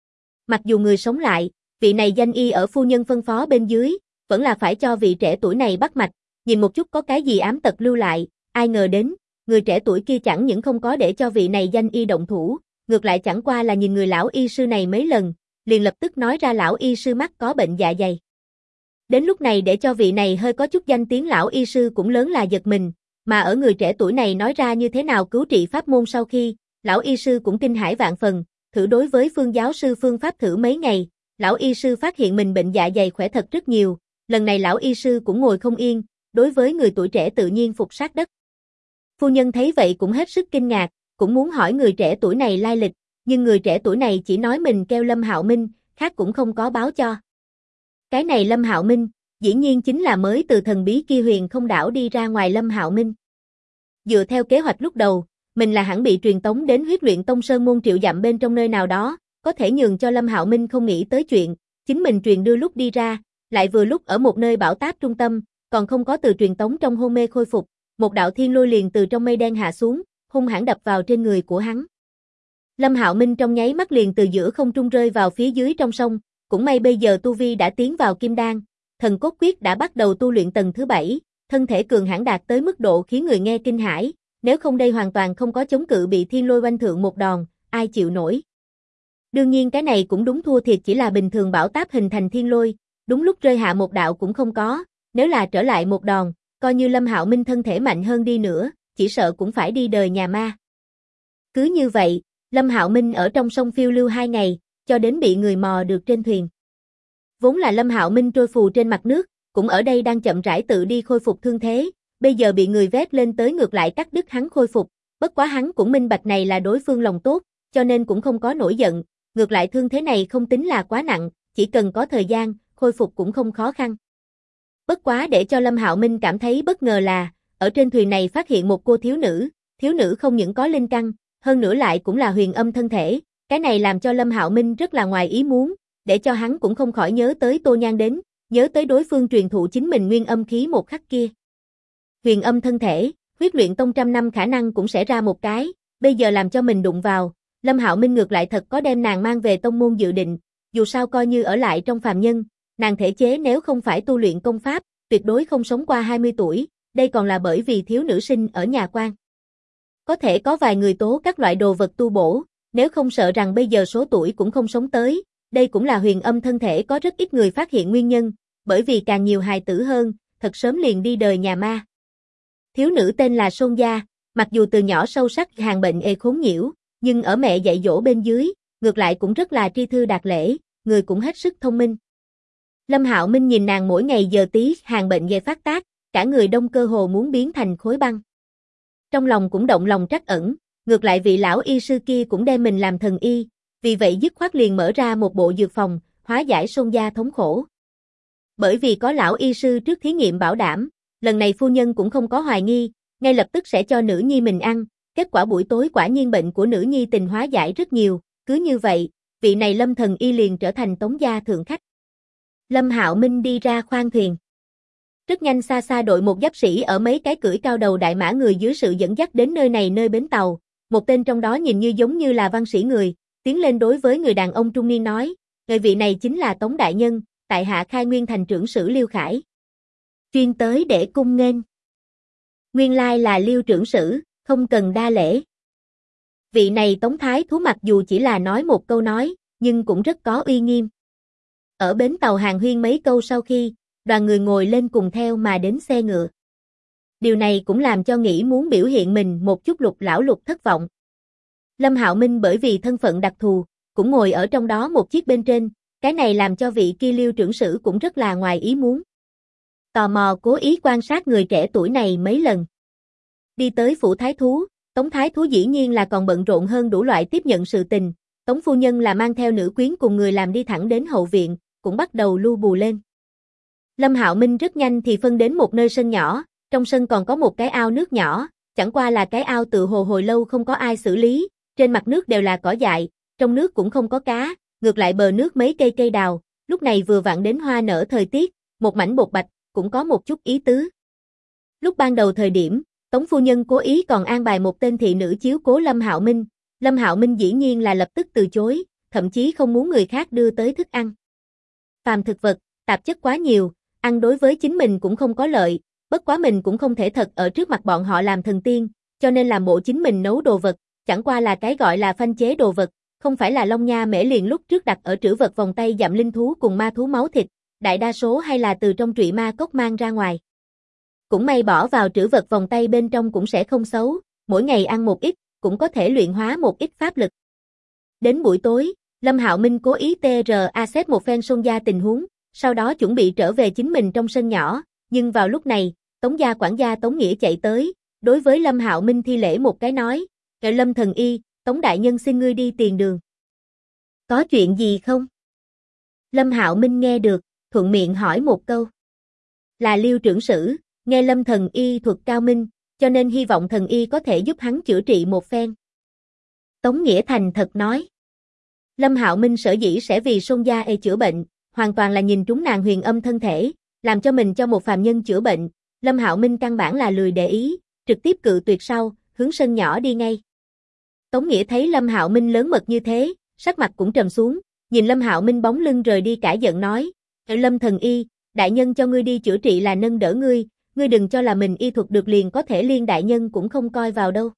Mặc dù người sống lại, vị này danh y ở phu nhân phân phó bên dưới, vẫn là phải cho vị trẻ tuổi này bắt mạch, nhìn một chút có cái gì ám tật lưu lại, ai ngờ đến, người trẻ tuổi kia chẳng những không có để cho vị này danh y động thủ, ngược lại chẳng qua là nhìn người lão y sư này mấy lần, liền lập tức nói ra lão y sư mắc có bệnh dạ dày. Đến lúc này để cho vị này hơi có chút danh tiếng lão y sư cũng lớn là giật mình, mà ở người trẻ tuổi này nói ra như thế nào cứu trị pháp môn sau khi, lão y sư cũng kinh hãi vạn phần, thử đối với phương giáo sư phương pháp thử mấy ngày, lão y sư phát hiện mình bệnh dạ dày khỏe thật rất nhiều, lần này lão y sư cũng ngồi không yên, đối với người tuổi trẻ tự nhiên phục sát đất. Phu nhân thấy vậy cũng hết sức kinh ngạc, cũng muốn hỏi người trẻ tuổi này lai lịch, nhưng người trẻ tuổi này chỉ nói mình kêu Lâm Hạo Minh, khác cũng không có báo cho. Cái này Lâm Hạo Minh, dĩ nhiên chính là mới từ thần bí kia huyền không đảo đi ra ngoài Lâm Hạo Minh. Dựa theo kế hoạch lúc đầu, mình là hẳn bị truyền tống đến Huyết Luyện Tông Sơn môn triệu dặm bên trong nơi nào đó, có thể nhường cho Lâm Hạo Minh không nghĩ tới chuyện, chính mình truyền đưa lúc đi ra, lại vừa lúc ở một nơi bão táp trung tâm, còn không có từ truyền tống trong hôn mê khôi phục, một đạo thiên lôi liền từ trong mây đen hạ xuống, hung hãn đập vào trên người của hắn. Lâm Hạo Minh trong nháy mắt liền từ giữa không trung rơi vào phía dưới trong sông, cũng may bây giờ tu vi đã tiến vào kim đan, thần cốt quyết đã bắt đầu tu luyện tầng thứ 7, thân thể cường hãn đạt tới mức độ khiến người nghe kinh hãi, nếu không đây hoàn toàn không có chống cự bị thiên lôi oanh thượng một đòn, ai chịu nổi. Đương nhiên cái này cũng đúng thua thiệt chỉ là bình thường bão táp hình thành thiên lôi, đúng lúc rơi hạ một đạo cũng không có, nếu là trở lại một đòn, coi như Lâm Hạo Minh thân thể mạnh hơn đi nữa, chỉ sợ cũng phải đi đời nhà ma. Cứ như vậy, Lâm Hạo Minh ở trong sông phiêu lưu 2 ngày, cho đến bị người mò được trên thuyền. Vốn là Lâm Hạo Minh trôi phù trên mặt nước, cũng ở đây đang chậm rãi tự đi khôi phục thương thế, bây giờ bị người vét lên tới ngược lại cắt đứt hắn khôi phục, bất quá hắn cũng minh bạch này là đối phương lòng tốt, cho nên cũng không có nổi giận, ngược lại thương thế này không tính là quá nặng, chỉ cần có thời gian, khôi phục cũng không khó khăn. Bất quá để cho Lâm Hạo Minh cảm thấy bất ngờ là, ở trên thuyền này phát hiện một cô thiếu nữ không những có linh căn, hơn nữa lại cũng là huyền âm thân thể, cái này làm cho Lâm Hạo Minh rất là ngoài ý muốn, để cho hắn cũng không khỏi nhớ tới Tô Nhan đến, nhớ tới đối phương truyền thụ chính mình nguyên âm khí một khắc kia. Huyền âm thân thể, Huyết Luyện Tông trăm năm khả năng cũng sẽ ra một cái, bây giờ làm cho mình đụng vào, Lâm Hạo Minh ngược lại thật có đem nàng mang về tông môn dự định, dù sao coi như ở lại trong phàm nhân, nàng thể chế nếu không phải tu luyện công pháp, tuyệt đối không sống qua 20 tuổi, đây còn là bởi vì thiếu nữ sinh ở nhà quan. Có thể có vài người tố các loại đồ vật tu bổ, nếu không sợ rằng bây giờ số tuổi cũng không sống tới, đây cũng là huyền âm thân thể có rất ít người phát hiện nguyên nhân, bởi vì càng nhiều hài tử hơn, thật sớm liền đi đời nhà ma. Thiếu nữ tên là Sôn Gia, mặc dù từ nhỏ sâu sắc hàng bệnh khốn nhiễu, nhưng ở mẹ dạy dỗ bên dưới, ngược lại cũng rất là tri thư đạt lễ, người cũng hết sức thông minh. Lâm Hạo Minh nhìn nàng mỗi ngày giờ tí hàng bệnh về phát tác, cả người đông cơ hồ muốn biến thành khối băng. Trong lòng cũng động lòng trắc ẩn, ngược lại vị lão y sư kia cũng đem mình làm thần y, vì vậy dứt khoát liền mở ra một bộ dược phòng, hóa giải Sôn Gia thống khổ. Bởi vì có lão y sư trước thí nghiệm bảo đảm, lần này phu nhân cũng không có hoài nghi, ngay lập tức sẽ cho nữ nhi mình ăn, kết quả buổi tối quả nhiên bệnh của nữ nhi tình hóa giải rất nhiều, cứ như vậy, vị này Lâm thần y liền trở thành Tống gia thượng khách. Lâm Hạo Minh đi ra khoang thuyền. Rất nhanh xa xa đội một giáp sĩ ở mấy cái cưỡi cao đầu đại mã người dưới sự dẫn dắt đến nơi này nơi bến tàu, một tên trong đó nhìn như giống như là văn sĩ người, tiến lên đối với người đàn ông trung niên nói, người vị này chính là Tống đại nhân, tại hạ Khai Nguyên thành trưởng sử Liêu Khải. Chuyên tới để cung nghênh. Nguyên lai là Liêu trưởng sử, không cần đa lễ. Vị này Tống thái thú mặc dù chỉ là nói một câu nói, nhưng cũng rất có uy nghiêm. Ở bến tàu hàng huyên mấy câu sau khi, đoàn người ngồi lên cùng theo mà đến xe ngựa. Điều này cũng làm cho nghĩ muốn biểu hiện mình một chút Lục lão Lục thất vọng. Lâm Hạo Minh bởi vì thân phận đặc thù, cũng ngồi ở trong đó một chiếc bên trên, cái này làm cho vị kia Liêu trưởng sử cũng rất là ngoài ý muốn. Tò mò cố ý quan sát người trẻ tuổi này mấy lần. Đi tới phủ thái thú, Tống thái thú dĩ nhiên là còn bận rộn hơn đủ loại tiếp nhận sự tình, Tống phu nhân là mang theo nữ quyến cùng người làm đi thẳng đến hậu viện, cũng bắt đầu lu bù lên. Lâm Hạo Minh rất nhanh thì phân đến một nơi sân nhỏ, trong sân còn có một cái ao nước nhỏ, chẳng qua là cái ao tự hồ hồi lâu không có ai xử lý, trên mặt nước đều là cỏ dại, trong nước cũng không có cá, ngược lại bờ nước mấy cây cây đào, lúc này vừa vặn đến hoa nở thời tiết, một mảnh bột bạch, cũng có một chút ý tứ. Lúc ban đầu thời điểm, Tống phu nhân cố ý còn an bài một tên thị nữ chiếu cố Lâm Hạo Minh, Lâm Hạo Minh dĩ nhiên là lập tức từ chối, thậm chí không muốn người khác đưa tới thức ăn. Phàm thực vật, tạp chất quá nhiều, ăn đối với chính mình cũng không có lợi, bất quá mình cũng không thể thật ở trước mặt bọn họ làm thần tiên, cho nên làm bộ chính mình nấu đồ vật, chẳng qua là cái gọi là phanh chế đồ vật, không phải là Long Nha Mễ liền lúc trước đặt ở trữ vật vòng tay dặm linh thú cùng ma thú máu thịt, đại đa số hay là từ trong trụy ma cốc mang ra ngoài. Cũng may bỏ vào trữ vật vòng tay bên trong cũng sẽ không xấu, mỗi ngày ăn một ít, cũng có thể luyện hóa một ít pháp lực. Đến buổi tối, Lâm Hạo Minh cố ý TRA xếp một phen xôn gia tình huống, sau đó chuẩn bị trở về chính mình trong sân nhỏ, nhưng vào lúc này, Tống gia quản gia Tống Nghĩa chạy tới, đối với Lâm Hạo Minh thi lễ một cái nói, Lâm thần y, Tống đại nhân xin ngươi đi tiền đường. Có chuyện gì không? Lâm Hạo Minh nghe được, thuận miệng hỏi một câu. Là Liêu trưởng sử, nghe Lâm thần y thuật cao minh, cho nên hy vọng thần y có thể giúp hắn chữa trị một phen. Tống Nghĩa thành thật nói. Lâm Hạo Minh sở dĩ sẽ vì Sôn gia chữa bệnh, hoàn toàn là nhìn trúng nàng huyền âm thân thể, làm cho mình cho một phàm nhân chữa bệnh, Lâm Hạo Minh căn bản là lười để ý, trực tiếp cự tuyệt sau, hướng sân nhỏ đi ngay. Tống Nghĩa thấy Lâm Hạo Minh lớn mật như thế, sắc mặt cũng trầm xuống, nhìn Lâm Hạo Minh bóng lưng rời đi cãi giận nói, Lâm thần y, đại nhân cho ngươi đi chữa trị là nâng đỡ ngươi đừng cho là mình y thuật được liền có thể liên đại nhân cũng không coi vào đâu.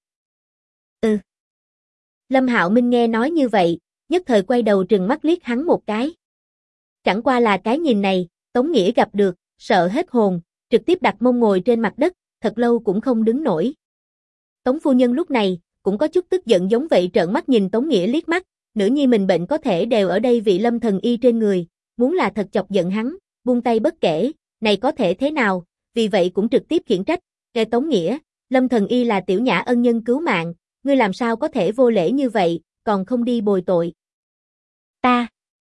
Lâm Hạo Minh nghe nói như vậy, nhất thời quay đầu trừng mắt liếc hắn một cái. Chẳng qua là cái nhìn này, Tống Nghĩa gặp được, sợ hết hồn, trực tiếp đặt mông ngồi trên mặt đất, thật lâu cũng không đứng nổi. Tống phu nhân lúc này, cũng có chút tức giận giống vậy trợn mắt nhìn Tống Nghĩa liếc mắt, nữ nhi mình bệnh có thể đều ở đây vị Lâm thần y trên người, muốn là thật chọc giận hắn, buông tay bất kể, này có thể thế nào, vì vậy cũng trực tiếp khiển trách, nghe Tống Nghĩa, Lâm thần y là tiểu nhã ân nhân cứu mạng, ngươi làm sao có thể vô lễ như vậy, còn không đi bồi tội. Ta.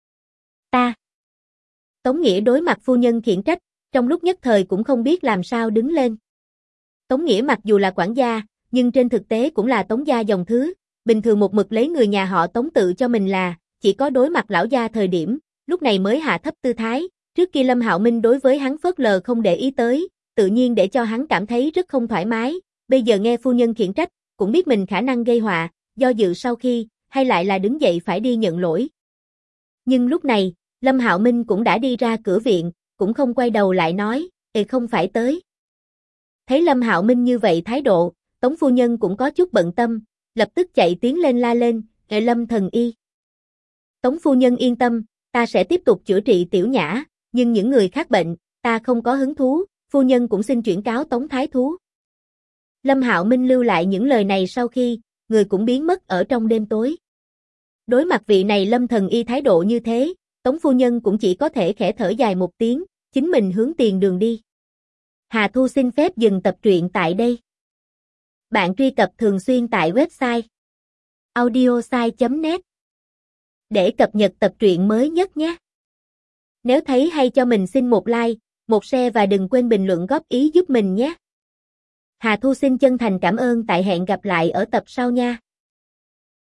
Tống Nghĩa đối mặt phu nhân khiển trách, trong lúc nhất thời cũng không biết làm sao đứng lên. Tống Nghĩa mặc dù là quản gia, nhưng trên thực tế cũng là Tống gia dòng thứ, bình thường một mực lấy người nhà họ Tống tự cho mình là, chỉ có đối mặt lão gia thời điểm, lúc này mới hạ thấp tư thái, trước kia Lâm Hạo Minh đối với hắn phớt lờ không để ý tới, tự nhiên để cho hắn cảm thấy rất không thoải mái, bây giờ nghe phu nhân khiển trách, cũng biết mình khả năng gây họa, do dự sau khi, hay lại là đứng dậy phải đi nhận lỗi. Nhưng lúc này, Lâm Hạo Minh cũng đã đi ra cửa viện, cũng không quay đầu lại nói, không phải tới. Thấy Lâm Hạo Minh như vậy thái độ, Tống phu nhân cũng có chút bận tâm, lập tức chạy tiến lên la lên, Lâm thần y. Tống phu nhân yên tâm, ta sẽ tiếp tục chữa trị tiểu nhã, nhưng những người khác bệnh, ta không có hứng thú, phu nhân cũng xin chuyển cáo Tống thái thú. Lâm Hạo Minh lưu lại những lời này sau khi, người cũng biến mất ở trong đêm tối. Đối mặt vị này Lâm thần y thái độ như thế, Tống phu nhân cũng chỉ có thể khẽ thở dài một tiếng, chính mình hướng tiền đường đi. Hà Thu xin phép dừng tập truyện tại đây. Bạn truy cập thường xuyên tại website audiosai.net để cập nhật tập truyện mới nhất nhé. Nếu thấy hay cho mình xin một like, một share và đừng quên bình luận góp ý giúp mình nhé. Hà Thu xin chân thành cảm ơn, tại hẹn gặp lại ở tập sau nha.